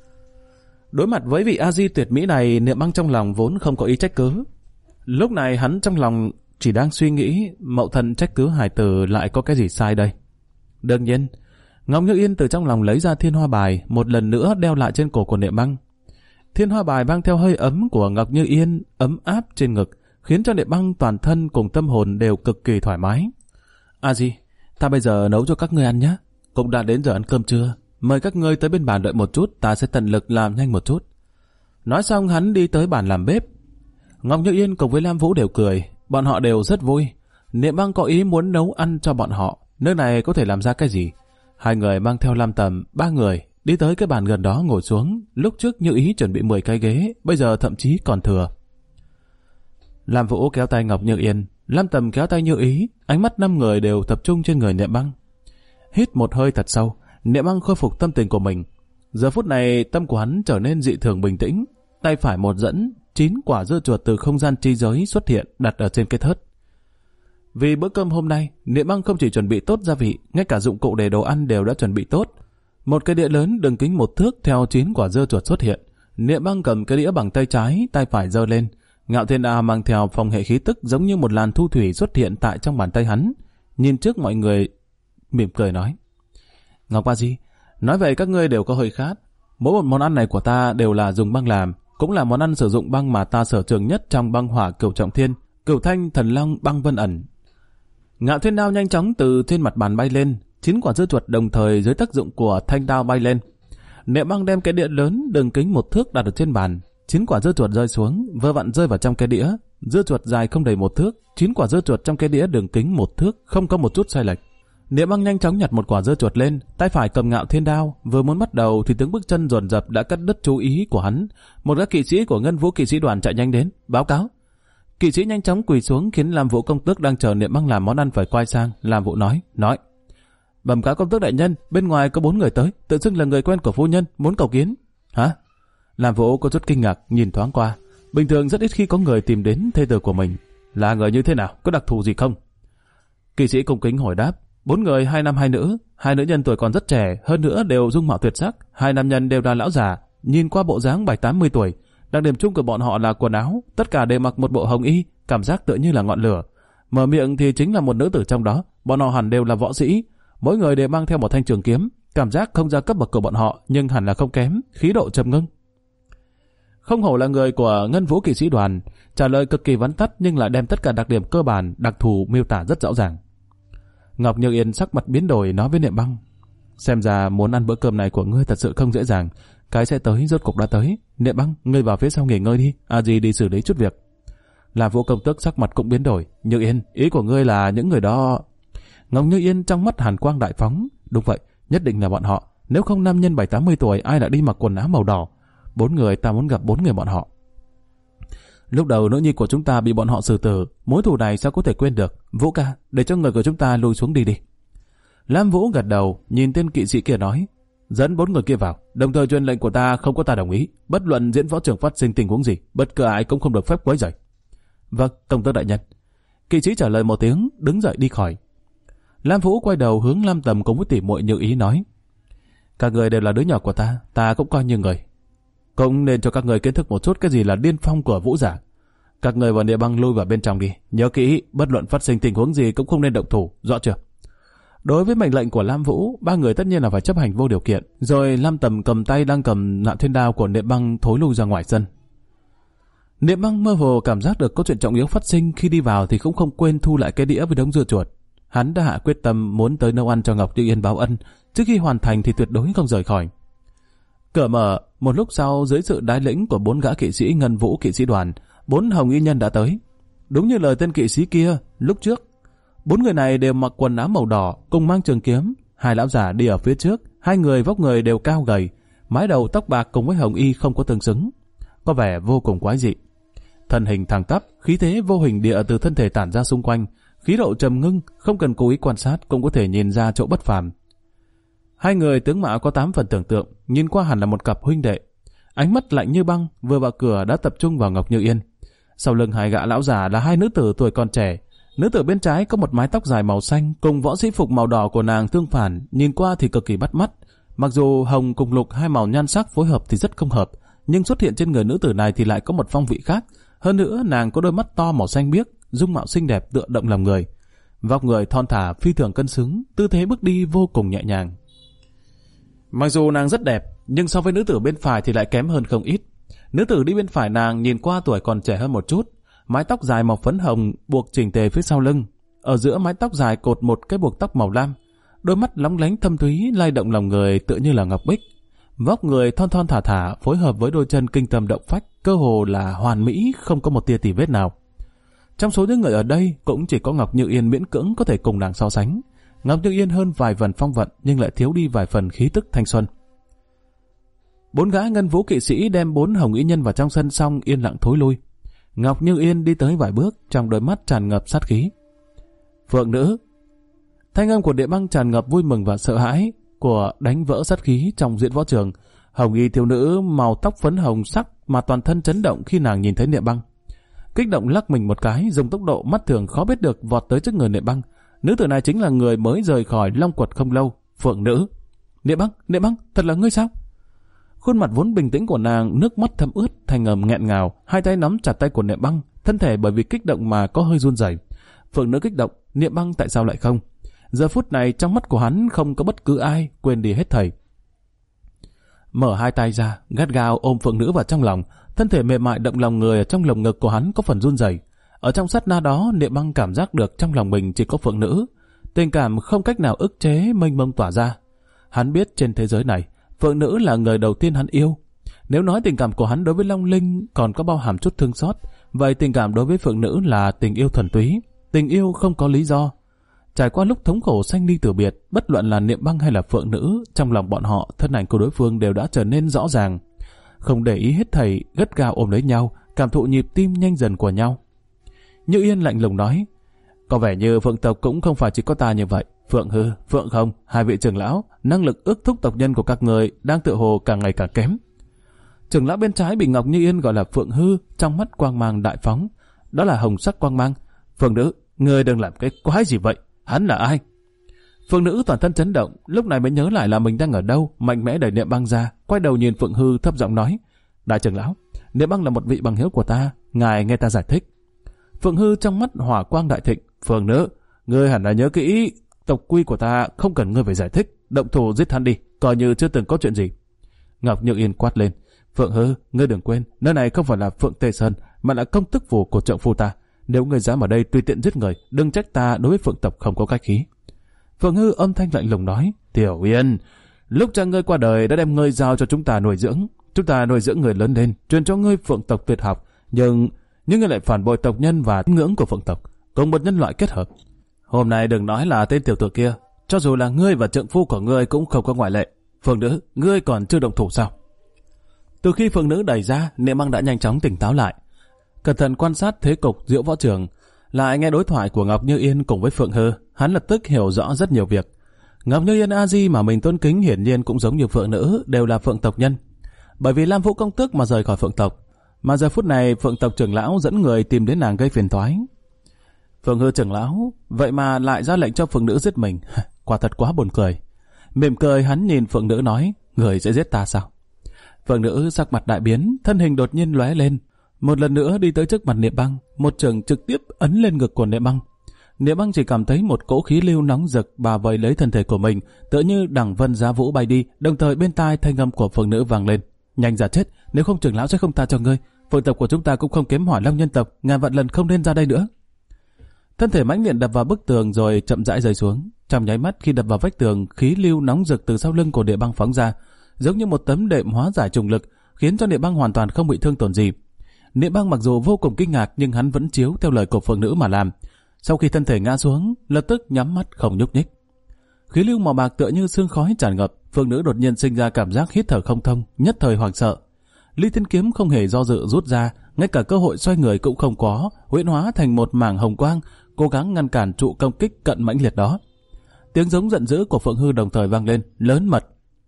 Đối mặt với vị A Di tuyệt mỹ này, Niệm Băng trong lòng vốn không có ý trách cứ. Lúc này hắn trong lòng chỉ đang suy nghĩ mậu thần trách cứ hài tử lại có cái gì sai đây. Đương nhiên, Ngọc Như Yên từ trong lòng lấy ra thiên hoa bài, một lần nữa đeo lại trên cổ của Niệm Băng. Thiên hoa bài mang theo hơi ấm của Ngọc Như Yên ấm áp trên ngực, khiến cho Niệm Băng toàn thân cùng tâm hồn đều cực kỳ thoải mái. A Di, ta bây giờ nấu cho các ngươi ăn nhé. Cũng đã đến giờ ăn cơm trưa, mời các ngươi tới bên bàn đợi một chút, ta sẽ tận lực làm nhanh một chút. Nói xong hắn đi tới bàn làm bếp. Ngọc Như Yên cùng với Lam Vũ đều cười, bọn họ đều rất vui. Niệm Băng có ý muốn nấu ăn cho bọn họ, nơi này có thể làm ra cái gì. Hai người mang theo Lam Tầm, 3 người đi tới cái bàn gần đó ngồi xuống. Lúc trước Như Ý chuẩn bị 10 cái ghế, bây giờ thậm chí còn thừa. Lam Vũ kéo tay Ngọc Như Yên, Lam Tầm kéo tay Như Ý, ánh mắt 5 người đều tập trung trên người Niệm Băng. Hít một hơi thật sâu, Niệm Băng khôi phục tâm tình của mình. Giờ phút này tâm của hắn trở nên dị thường bình tĩnh, tay phải một dẫn, 9 quả dưa chuột từ không gian chi giới xuất hiện đặt ở trên cái thớt. Vì bữa cơm hôm nay, Niệm Băng không chỉ chuẩn bị tốt gia vị, ngay cả dụng cụ để đồ ăn đều đã chuẩn bị tốt. Một cái đĩa lớn đường kính 1 thước theo 9 quả dưa chuột xuất hiện. Niệm Băng cầm cái đĩa bằng tay trái, tay phải giơ lên. Ngạo Thiên Đao mang theo phong hệ khí tức giống như một làn thu thủy xuất hiện tại trong bàn tay hắn. Nhìn trước mọi người, mỉm cười nói: Ngọc A Di, nói vậy các ngươi đều có hơi khát. Mỗi một món ăn này của ta đều là dùng băng làm, cũng là món ăn sử dụng băng mà ta sở trường nhất trong băng hỏa Cửu Trọng Thiên, Cửu Thanh Thần Long băng Vân Ẩn. Ngạo Thiên Đao nhanh chóng từ trên mặt bàn bay lên, 9 quả dưa chuột đồng thời dưới tác dụng của thanh đao bay lên. Niệm Băng đem cái đĩa lớn đường kính 1 thước đặt ở trên bàn, 9 quả dưa chuột rơi xuống, vừa vặn rơi vào trong cái đĩa. Dưa chuột dài không đầy 1 thước, 9 quả dưa chuột trong cái đĩa đường kính 1 thước, không có một chút sai lệch. Niệm Băng nhanh chóng nhặt một quả dưa chuột lên, tay phải cầm Ngạo Thiên Đao, vừa muốn bắt đầu thì tiếng bước chân dồn dập đã cắt đứt chú ý của hắn. Một gã kỵ sĩ của Ngân Vũ kỵ sĩ đoàn chạy nhanh đến, báo cáo. Kỵ sĩ nhanh chóng quỳ xuống khiến Lam Vũ công tước đang chờ Niệm Băng làm món ăn phải quay sang. Lam Vũ nói: bẩm cáo công tước đại nhân, bên ngoài có 4 người tới, tự xưng là người quen của phu nhân, muốn cầu kiến. Hả? Lam Vũ có chút kinh ngạc, nhìn thoáng qua. Bình thường rất ít khi có người tìm đến thê tử của mình. Là người như thế nào, có đặc thù gì không? Kỵ sĩ cung kính hỏi đáp: 4 người, 2 nam 2 nữ, 2 nữ nhân tuổi còn rất trẻ, hơn nữa đều dung mạo tuyệt sắc, 2 nam nhân đều là lão già, nhìn qua bộ dáng 70-80 tuổi. Đặc điểm chung của bọn họ là quần áo, tất cả đều mặc một bộ hồng y, cảm giác tựa như là ngọn lửa. Mở miệng thì chính là một nữ tử trong đó, bọn họ hẳn đều là võ sĩ, mỗi người đều mang theo một thanh trường kiếm, cảm giác không ra cấp bậc của bọn họ nhưng hẳn là không kém, khí độ trầm ngưng. Không hổ là người của Ngân Vũ kỵ sĩ đoàn, trả lời cực kỳ vắn tắt nhưng lại đem tất cả đặc điểm cơ bản, đặc thù miêu tả rất rõ ràng. Ngọc Như Yên sắc mặt biến đổi nói với Niệm Băng, xem ra muốn ăn bữa cơm này của ngươi thật sự không dễ dàng, cái sẽ tới rốt cục đã tới. Niệm Băng, ngươi vào phía sau nghỉ ngơi đi, A Di đi xử lý chút việc. Là Vũ công tước sắc mặt cũng biến đổi. Như Yên, ý của ngươi là những người đó? Ngọc Như Yên trong mắt hàn quang đại phóng. Đúng vậy, nhất định là bọn họ. Nếu không nam nhân 7-80 tuổi ai lại đi mặc quần áo màu đỏ? 4 người, ta muốn gặp 4 người bọn họ. Lúc đầu nữ nhi của chúng ta bị bọn họ xử tử, mối thù này sao có thể quên được? Vũ ca, để cho người của chúng ta lùi xuống đi đi. Lam Vũ gật đầu, nhìn tên kỵ sĩ kia nói, dẫn 4 người kia vào, đồng thời truyền lệnh của ta không có ta đồng ý, bất luận diễn võ trường phát sinh tình huống gì, bất cứ ai cũng không được phép quấy rầy. Vâng, công tước đại nhân. Kỵ sĩ trả lời một tiếng, đứng dậy đi khỏi. Lam Vũ quay đầu hướng Lam Tầm cùng với tỷ muội Như Ý nói, các người đều là đứa nhỏ của ta cũng coi như người. Cũng nên cho các người kiến thức một chút cái gì là điên phong của vũ giả. Các người vào địa băng lui vào bên trong đi, nhớ kỹ, bất luận phát sinh tình huống gì cũng không nên động thủ, rõ chưa? Đối với mệnh lệnh của Lam Vũ, 3 người tất nhiên là phải chấp hành vô điều kiện. Rồi Lam Tầm cầm tay đang cầm nạm thiên đao của Niệm Băng thối lui ra ngoài sân. Niệm Băng mơ hồ cảm giác được có chuyện trọng yếu phát sinh, khi đi vào thì cũng không quên thu lại cái đĩa với đống dưa chuột. Hắn đã hạ quyết tâm muốn tới nấu ăn cho Ngọc Như Yên báo ân, trước khi hoàn thành thì tuyệt đối không rời khỏi. Cửa mở, một lúc sau dưới sự đái lĩnh của 4 gã kỵ sĩ Ngân Vũ kỵ sĩ đoàn, 4 hồng y nhân đã tới. Đúng như lời tên kỵ sĩ kia lúc trước, 4 người này đều mặc quần áo màu đỏ, cùng mang trường kiếm. 2 lão giả đi ở phía trước, 2 người vóc người đều cao gầy, mái đầu tóc bạc cùng với hồng y không có tương xứng, có vẻ vô cùng quái dị. Thân hình thẳng tắp, khí thế vô hình địa từ thân thể tản ra xung quanh, khí độ trầm ngưng, không cần cố ý quan sát cũng có thể nhìn ra chỗ bất phàm. 2 người tướng mạo có 8 phần tưởng tượng, nhìn qua hẳn là một cặp huynh đệ. Ánh mắt lạnh như băng, vừa vào cửa đã tập trung vào Ngọc Như Yên. Sau lưng 2 gã lão giả là 2 nữ tử tuổi còn trẻ. Nữ tử bên trái có một mái tóc dài màu xanh cùng võ sĩ phục màu đỏ của nàng tương phản, nhìn qua thì cực kỳ bắt mắt. Mặc dù hồng cùng lục 2 màu nhan sắc phối hợp thì rất không hợp, nhưng xuất hiện trên người nữ tử này thì lại có một phong vị khác. Hơn nữa nàng có đôi mắt to màu xanh biếc, dung mạo xinh đẹp tựa động lòng người. Vóc người thon thả phi thường cân xứng, tư thế bước đi vô cùng nhẹ nhàng. Mặc dù nàng rất đẹp, nhưng so với nữ tử bên phải thì lại kém hơn không ít. Nữ tử đi bên phải nàng nhìn qua tuổi còn trẻ hơn một chút, mái tóc dài màu phấn hồng buộc chỉnh tề phía sau lưng, ở giữa mái tóc dài cột một cái buộc tóc màu lam, đôi mắt lóng lánh thâm thúy lay động lòng người tựa như là ngọc bích. Vóc người thon thon thả thả phối hợp với đôi chân kinh tâm động phách, cơ hồ là hoàn mỹ, không có một tia tì vết nào. Trong số những người ở đây cũng chỉ có Ngọc Như Yên miễn cưỡng có thể cùng nàng so sánh. Ngọc Như Yên hơn vài phần phong vận nhưng lại thiếu đi vài phần khí tức thanh xuân. 4 gã Ngân Vũ kỵ sĩ đem 4 hồng y nhân vào trong sân xong yên lặng thối lui. Ngọc Như Yên đi tới vài bước, trong đôi mắt tràn ngập sát khí. Phượng nữ. Thanh âm của Địa Băng tràn ngập vui mừng và sợ hãi của đánh vỡ sát khí trong diễn võ trường. Hồng y thiếu nữ màu tóc phấn hồng sắc mà toàn thân chấn động khi nàng nhìn thấy Địa Băng. Kích động lắc mình một cái, dùng tốc độ mắt thường khó biết được vọt tới trước người Địa Băng. Nữ tử này chính là người mới rời khỏi Long Quật không lâu, Phượng nữ. Địa Băng, thật là ngươi sao? Khuôn mặt vốn bình tĩnh của nàng nước mắt thấm ướt, thành ngầm nghẹn ngào, 2 tay nắm chặt tay của Niệm Băng, thân thể bởi vì kích động mà có hơi run rẩy. Phượng nữ kích động, Niệm Băng tại sao lại không? Giờ phút này trong mắt của hắn không có bất cứ ai, quên đi hết thảy. Mở 2 tay ra, gắt gao ôm Phượng nữ vào trong lòng, thân thể mềm mại động lòng người ở trong lồng ngực của hắn có phần run rẩy. Ở trong sát na đó, Niệm Băng cảm giác được trong lòng mình chỉ có Phượng nữ, tình cảm không cách nào ức chế mênh mông tỏa ra. Hắn biết trên thế giới này, Phượng nữ là người đầu tiên hắn yêu. Nếu nói tình cảm của hắn đối với Long Linh còn có bao hàm chút thương xót, vậy tình cảm đối với Phượng nữ là tình yêu thuần túy, tình yêu không có lý do. Trải qua lúc thống khổ sanh ly tử biệt, bất luận là Niệm Băng hay là Phượng nữ, trong lòng bọn họ thân ảnh của đối phương đều đã trở nên rõ ràng. Không để ý hết thảy, gắt gao ôm lấy nhau, cảm thụ nhịp tim nhanh dần của nhau. Như Yên lạnh lùng nói, có vẻ như Phượng tộc cũng không phải chỉ có ta như vậy. Phượng hư, Phượng không, 2 vị trưởng lão, năng lực ước thúc tộc nhân của các người đang tự hồ càng ngày càng kém. Trưởng lão bên trái bị Ngọc Như Yên gọi là Phượng hư, trong mắt quang mang đại phóng, đó là hồng sắc quang mang. Phượng nữ, người đừng làm cái quái gì vậy? Hắn là ai? Phượng nữ toàn thân chấn động, lúc này mới nhớ lại là mình đang ở đâu, mạnh mẽ đẩy Niệm Băng ra, quay đầu nhìn Phượng hư thấp giọng nói, đại trưởng lão, Niệm Băng là một vị bằng hữu của ta, ngài nghe ta giải thích. Phượng Hư trong mắt hỏa quang đại thịnh. Phượng nữ, ngươi hẳn là nhớ kỹ tộc quy của ta, không cần ngươi phải giải thích, động thủ giết hắn đi, coi như chưa từng có chuyện gì. Ngọc Như Yên quát lên. Phượng Hư, ngươi đừng quên, nơi này không phải là Phượng Tê Sơn, mà là công tức phủ của trượng phu ta. Nếu ngươi dám ở đây tùy tiện giết người, đừng trách ta đối với Phượng tộc không có khách khí. Phượng Hư âm thanh lạnh lùng nói. Tiểu Yên, lúc cha ngươi qua đời đã đem ngươi giao cho chúng ta nuôi dưỡng. Chúng ta nuôi dưỡng người lớn lên, truyền cho ngươi Phượng tộc tuyệt học, nhưng ngươi lại phản bội tộc nhân và tín ngưỡng của Phượng tộc, cùng một nhân loại kết hợp. Hôm nay đừng nói là tên tiểu tử kia, cho dù là ngươi và trượng phu của ngươi cũng không có ngoại lệ. Phượng nữ, ngươi còn chưa động thủ sao? Từ khi Phượng nữ đẩy ra, Niệm Băng đã nhanh chóng tỉnh táo lại, cẩn thận quan sát thế cục Diễu Võ Trường, lại nghe đối thoại của Ngọc Như Yên cùng với Phượng Hư, hắn lập tức hiểu rõ rất nhiều việc. Ngọc Như Yên a di mà mình tôn kính hiển nhiên cũng giống như Phượng nữ, đều là Phượng tộc nhân. Bởi vì Lam Vũ công tước mà rời khỏi Phượng tộc, mà giờ phút này Phượng tộc trưởng lão dẫn người tìm đến nàng gây phiền toái. Phượng Hư trưởng lão vậy mà lại ra lệnh cho Phượng nữ giết mình, quả thật quá buồn cười. Mỉm cười hắn nhìn Phượng nữ nói, người sẽ giết ta sao? Phượng nữ sắc mặt đại biến, thân hình đột nhiên lóe lên, một lần nữa đi tới trước mặt Niệm Băng, một chưởng trực tiếp ấn lên ngực của Niệm Băng. Niệm Băng chỉ cảm thấy một cỗ khí lưu nóng rực bao vây lấy thân thể của mình, tựa như đằng vân giá vũ bay đi, đồng thời bên tai thanh âm của Phượng nữ vang lên. Nhanh ra chết, nếu không trưởng lão sẽ không tha cho ngươi. Phượng tộc của chúng ta cũng không kém Hỏa Long nhân tộc, ngàn vạn lần không nên ra đây nữa. Thân thể mãnh liệt đập vào bức tường rồi chậm rãi rơi xuống. Trong nháy mắt khi đập vào vách tường, khí lưu nóng rực từ sau lưng của Niệm Băng phóng ra, giống như một tấm đệm hóa giải trùng lực, khiến cho Niệm Băng hoàn toàn không bị thương tổn gì. Niệm Băng mặc dù vô cùng kinh ngạc nhưng hắn vẫn chiếu theo lời của Phượng nữ mà làm. Sau khi thân thể ngã xuống, lập tức nhắm mắt không nhúc nhích. Khí lưu màu bạc tựa như sương khói tràn ngập, Phượng nữ đột nhiên sinh ra cảm giác hít thở không thông, nhất thời hoảng sợ. Ly Thiên kiếm không hề do dự rút ra, ngay cả cơ hội xoay người cũng không có, huyễn hóa thành một mảng hồng quang, cố gắng ngăn cản trụ công kích cận mãnh liệt đó. Tiếng giống giận dữ của Phượng Hư đồng thời vang lên, lớn mật.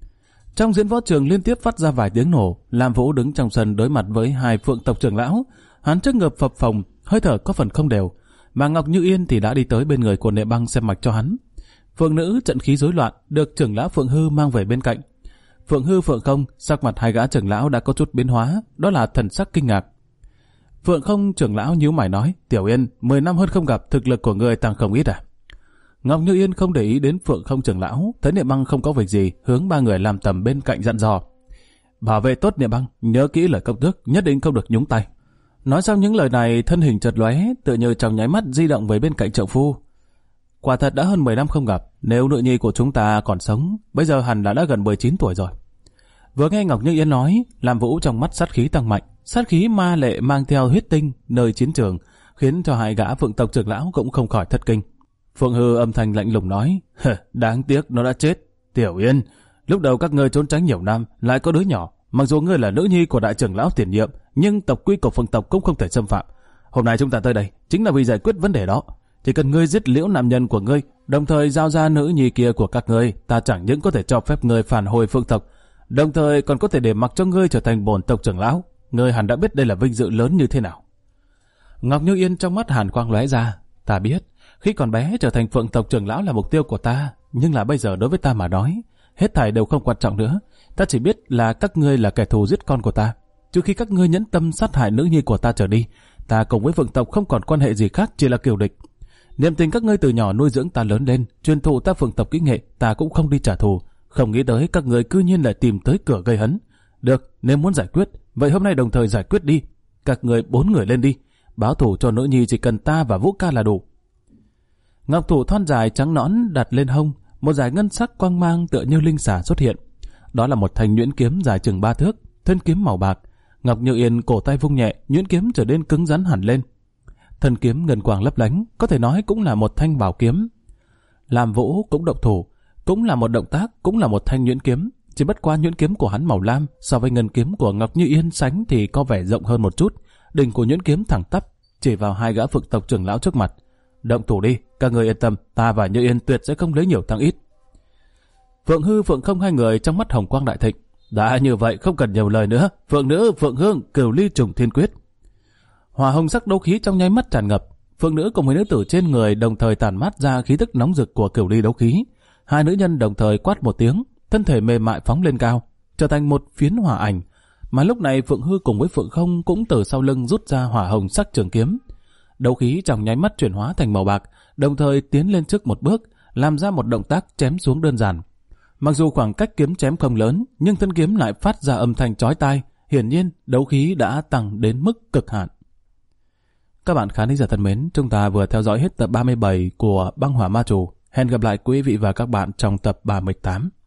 Trong diễn võ trường liên tiếp phát ra vài tiếng nổ, Lam Vũ đứng trong sân đối mặt với hai Phượng tộc trưởng lão, hắn trước ngực phập phồng, hơi thở có phần không đều, mà Ngọc Như Yên thì đã đi tới bên người của Niệm Băng xem mạch cho hắn. Phượng nữ trận khí rối loạn, được trưởng lão Phượng Hư mang về bên cạnh. Phượng Hư, Phượng Không, sắc mặt hai gã trưởng lão đã có chút biến hóa, đó là thần sắc kinh ngạc. Phượng Không trưởng lão nhíu mày nói, Tiểu Yên, 10 năm hơn không gặp, thực lực của người tăng không ít à? Ngọc Như Yên không để ý đến Phượng Không trưởng lão, thấy Niệm Băng không có việc gì, hướng ba người làm tầm bên cạnh dặn dò. Bảo vệ tốt Niệm Băng, nhớ kỹ lời công tước, nhất định không được nhúng tay. Nói xong những lời này, thân hình chợt lóe, tựa như trong nháy mắt di động về bên cạnh trượng phu. Quả thật đã hơn 10 năm không gặp, nếu nữ nhi của chúng ta còn sống, bây giờ hẳn là đã gần 19 tuổi rồi. Vừa nghe Ngọc Như Yên nói, Lam Vũ trong mắt sát khí tăng mạnh, sát khí ma lệ mang theo huyết tinh nơi chiến trường, khiến cho hai gã Phượng tộc trưởng lão cũng không khỏi thất kinh. Phượng Hư âm thanh lạnh lùng nói, đáng tiếc nó đã chết. Tiểu Yên, lúc đầu các ngươi trốn tránh nhiều năm, lại có đứa nhỏ, mặc dù ngươi là nữ nhi của đại trưởng lão tiền nhiệm, nhưng tộc quy của Phượng tộc cũng không thể xâm phạm. Hôm nay chúng ta tới đây chính là vì giải quyết vấn đề đó. Chỉ cần ngươi giết liễu nam nhân của ngươi, đồng thời giao ra nữ nhi kia của các ngươi, ta chẳng những có thể cho phép ngươi phản hồi Phượng tộc, đồng thời còn có thể để mặc cho ngươi trở thành bổn tộc trưởng lão. Ngươi hẳn đã biết đây là vinh dự lớn như thế nào. Ngọc Như Yên trong mắt hàn quang lóe ra, ta biết, khi còn bé trở thành Phượng tộc trưởng lão là mục tiêu của ta, nhưng là bây giờ đối với ta mà nói, hết thảy đều không quan trọng nữa. Ta chỉ biết là các ngươi là kẻ thù giết con của ta. Trừ khi các ngươi nhẫn tâm sát hại nữ nhi của ta trở đi, ta cùng với Phượng tộc không còn quan hệ gì khác, chỉ là kiều địch. Niềm tình các ngươi từ nhỏ nuôi dưỡng ta lớn lên, truyền thụ ta Phượng tộc kỹ nghệ, ta cũng không đi trả thù. Không nghĩ tới các ngươi cư nhiên lại tìm tới cửa gây hấn. Được, nếu muốn giải quyết, vậy hôm nay đồng thời giải quyết đi. Các ngươi 4 người lên đi, báo thù cho nữ nhi chỉ cần ta và Vũ ca là đủ. Ngọc thủ thon dài trắng nõn đặt lên hông, một dải ngân sắc quang mang tựa như linh xà xuất hiện. Đó là một thanh nhuyễn kiếm dài chừng 3 thước, thân kiếm màu bạc. Ngọc Như Yên cổ tay vung nhẹ, nhuyễn kiếm trở nên cứng rắn hẳn lên. Thân kiếm ngân quang lấp lánh, có thể nói cũng là một thanh bảo kiếm. Lam Vũ cũng động thủ, cũng là một động tác, cũng là một thanh nhuyễn kiếm. Chỉ bất qua nhuyễn kiếm của hắn màu lam, so với ngân kiếm của Ngọc Như Yên sánh thì có vẻ rộng hơn một chút. Đỉnh của nhuyễn kiếm thẳng tắp, chỉ vào hai gã Phượng tộc trưởng lão trước mặt. Động thủ đi, các người yên tâm, ta và Như Yên tuyệt sẽ không lấy nhiều thắng ít. Phượng Hư, Phượng Không hai người trong mắt hồng quang đại thịnh. Đã như vậy không cần nhiều lời nữa, Phượng nữ, Phượng Hương, Cửu Ly trùng thiên quyết. Hỏa hồng sắc đấu khí trong nháy mắt tràn ngập, Phượng nữ cùng mấy nữ tử trên người đồng thời tản mát ra khí tức nóng rực của Cửu Ly đấu khí. Hai nữ nhân đồng thời quát một tiếng, thân thể mềm mại phóng lên cao, trở thành một phiến hỏa ảnh. Mà lúc này Phượng Hư cùng với Phượng Không cũng từ sau lưng rút ra hỏa hồng sắc trường kiếm. đấu khí trong nháy mắt chuyển hóa thành màu bạc, đồng thời tiến lên trước một bước, làm ra một động tác chém xuống đơn giản. Mặc dù khoảng cách kiếm chém không lớn, nhưng thân kiếm lại phát ra âm thanh chói tai, hiển nhiên đấu khí đã tăng đến mức cực hạn. Các bạn khán giả thân mến, chúng ta vừa theo dõi hết tập 37 của Băng Hỏa Ma Chủ. Hẹn gặp lại quý vị và các bạn trong tập 38.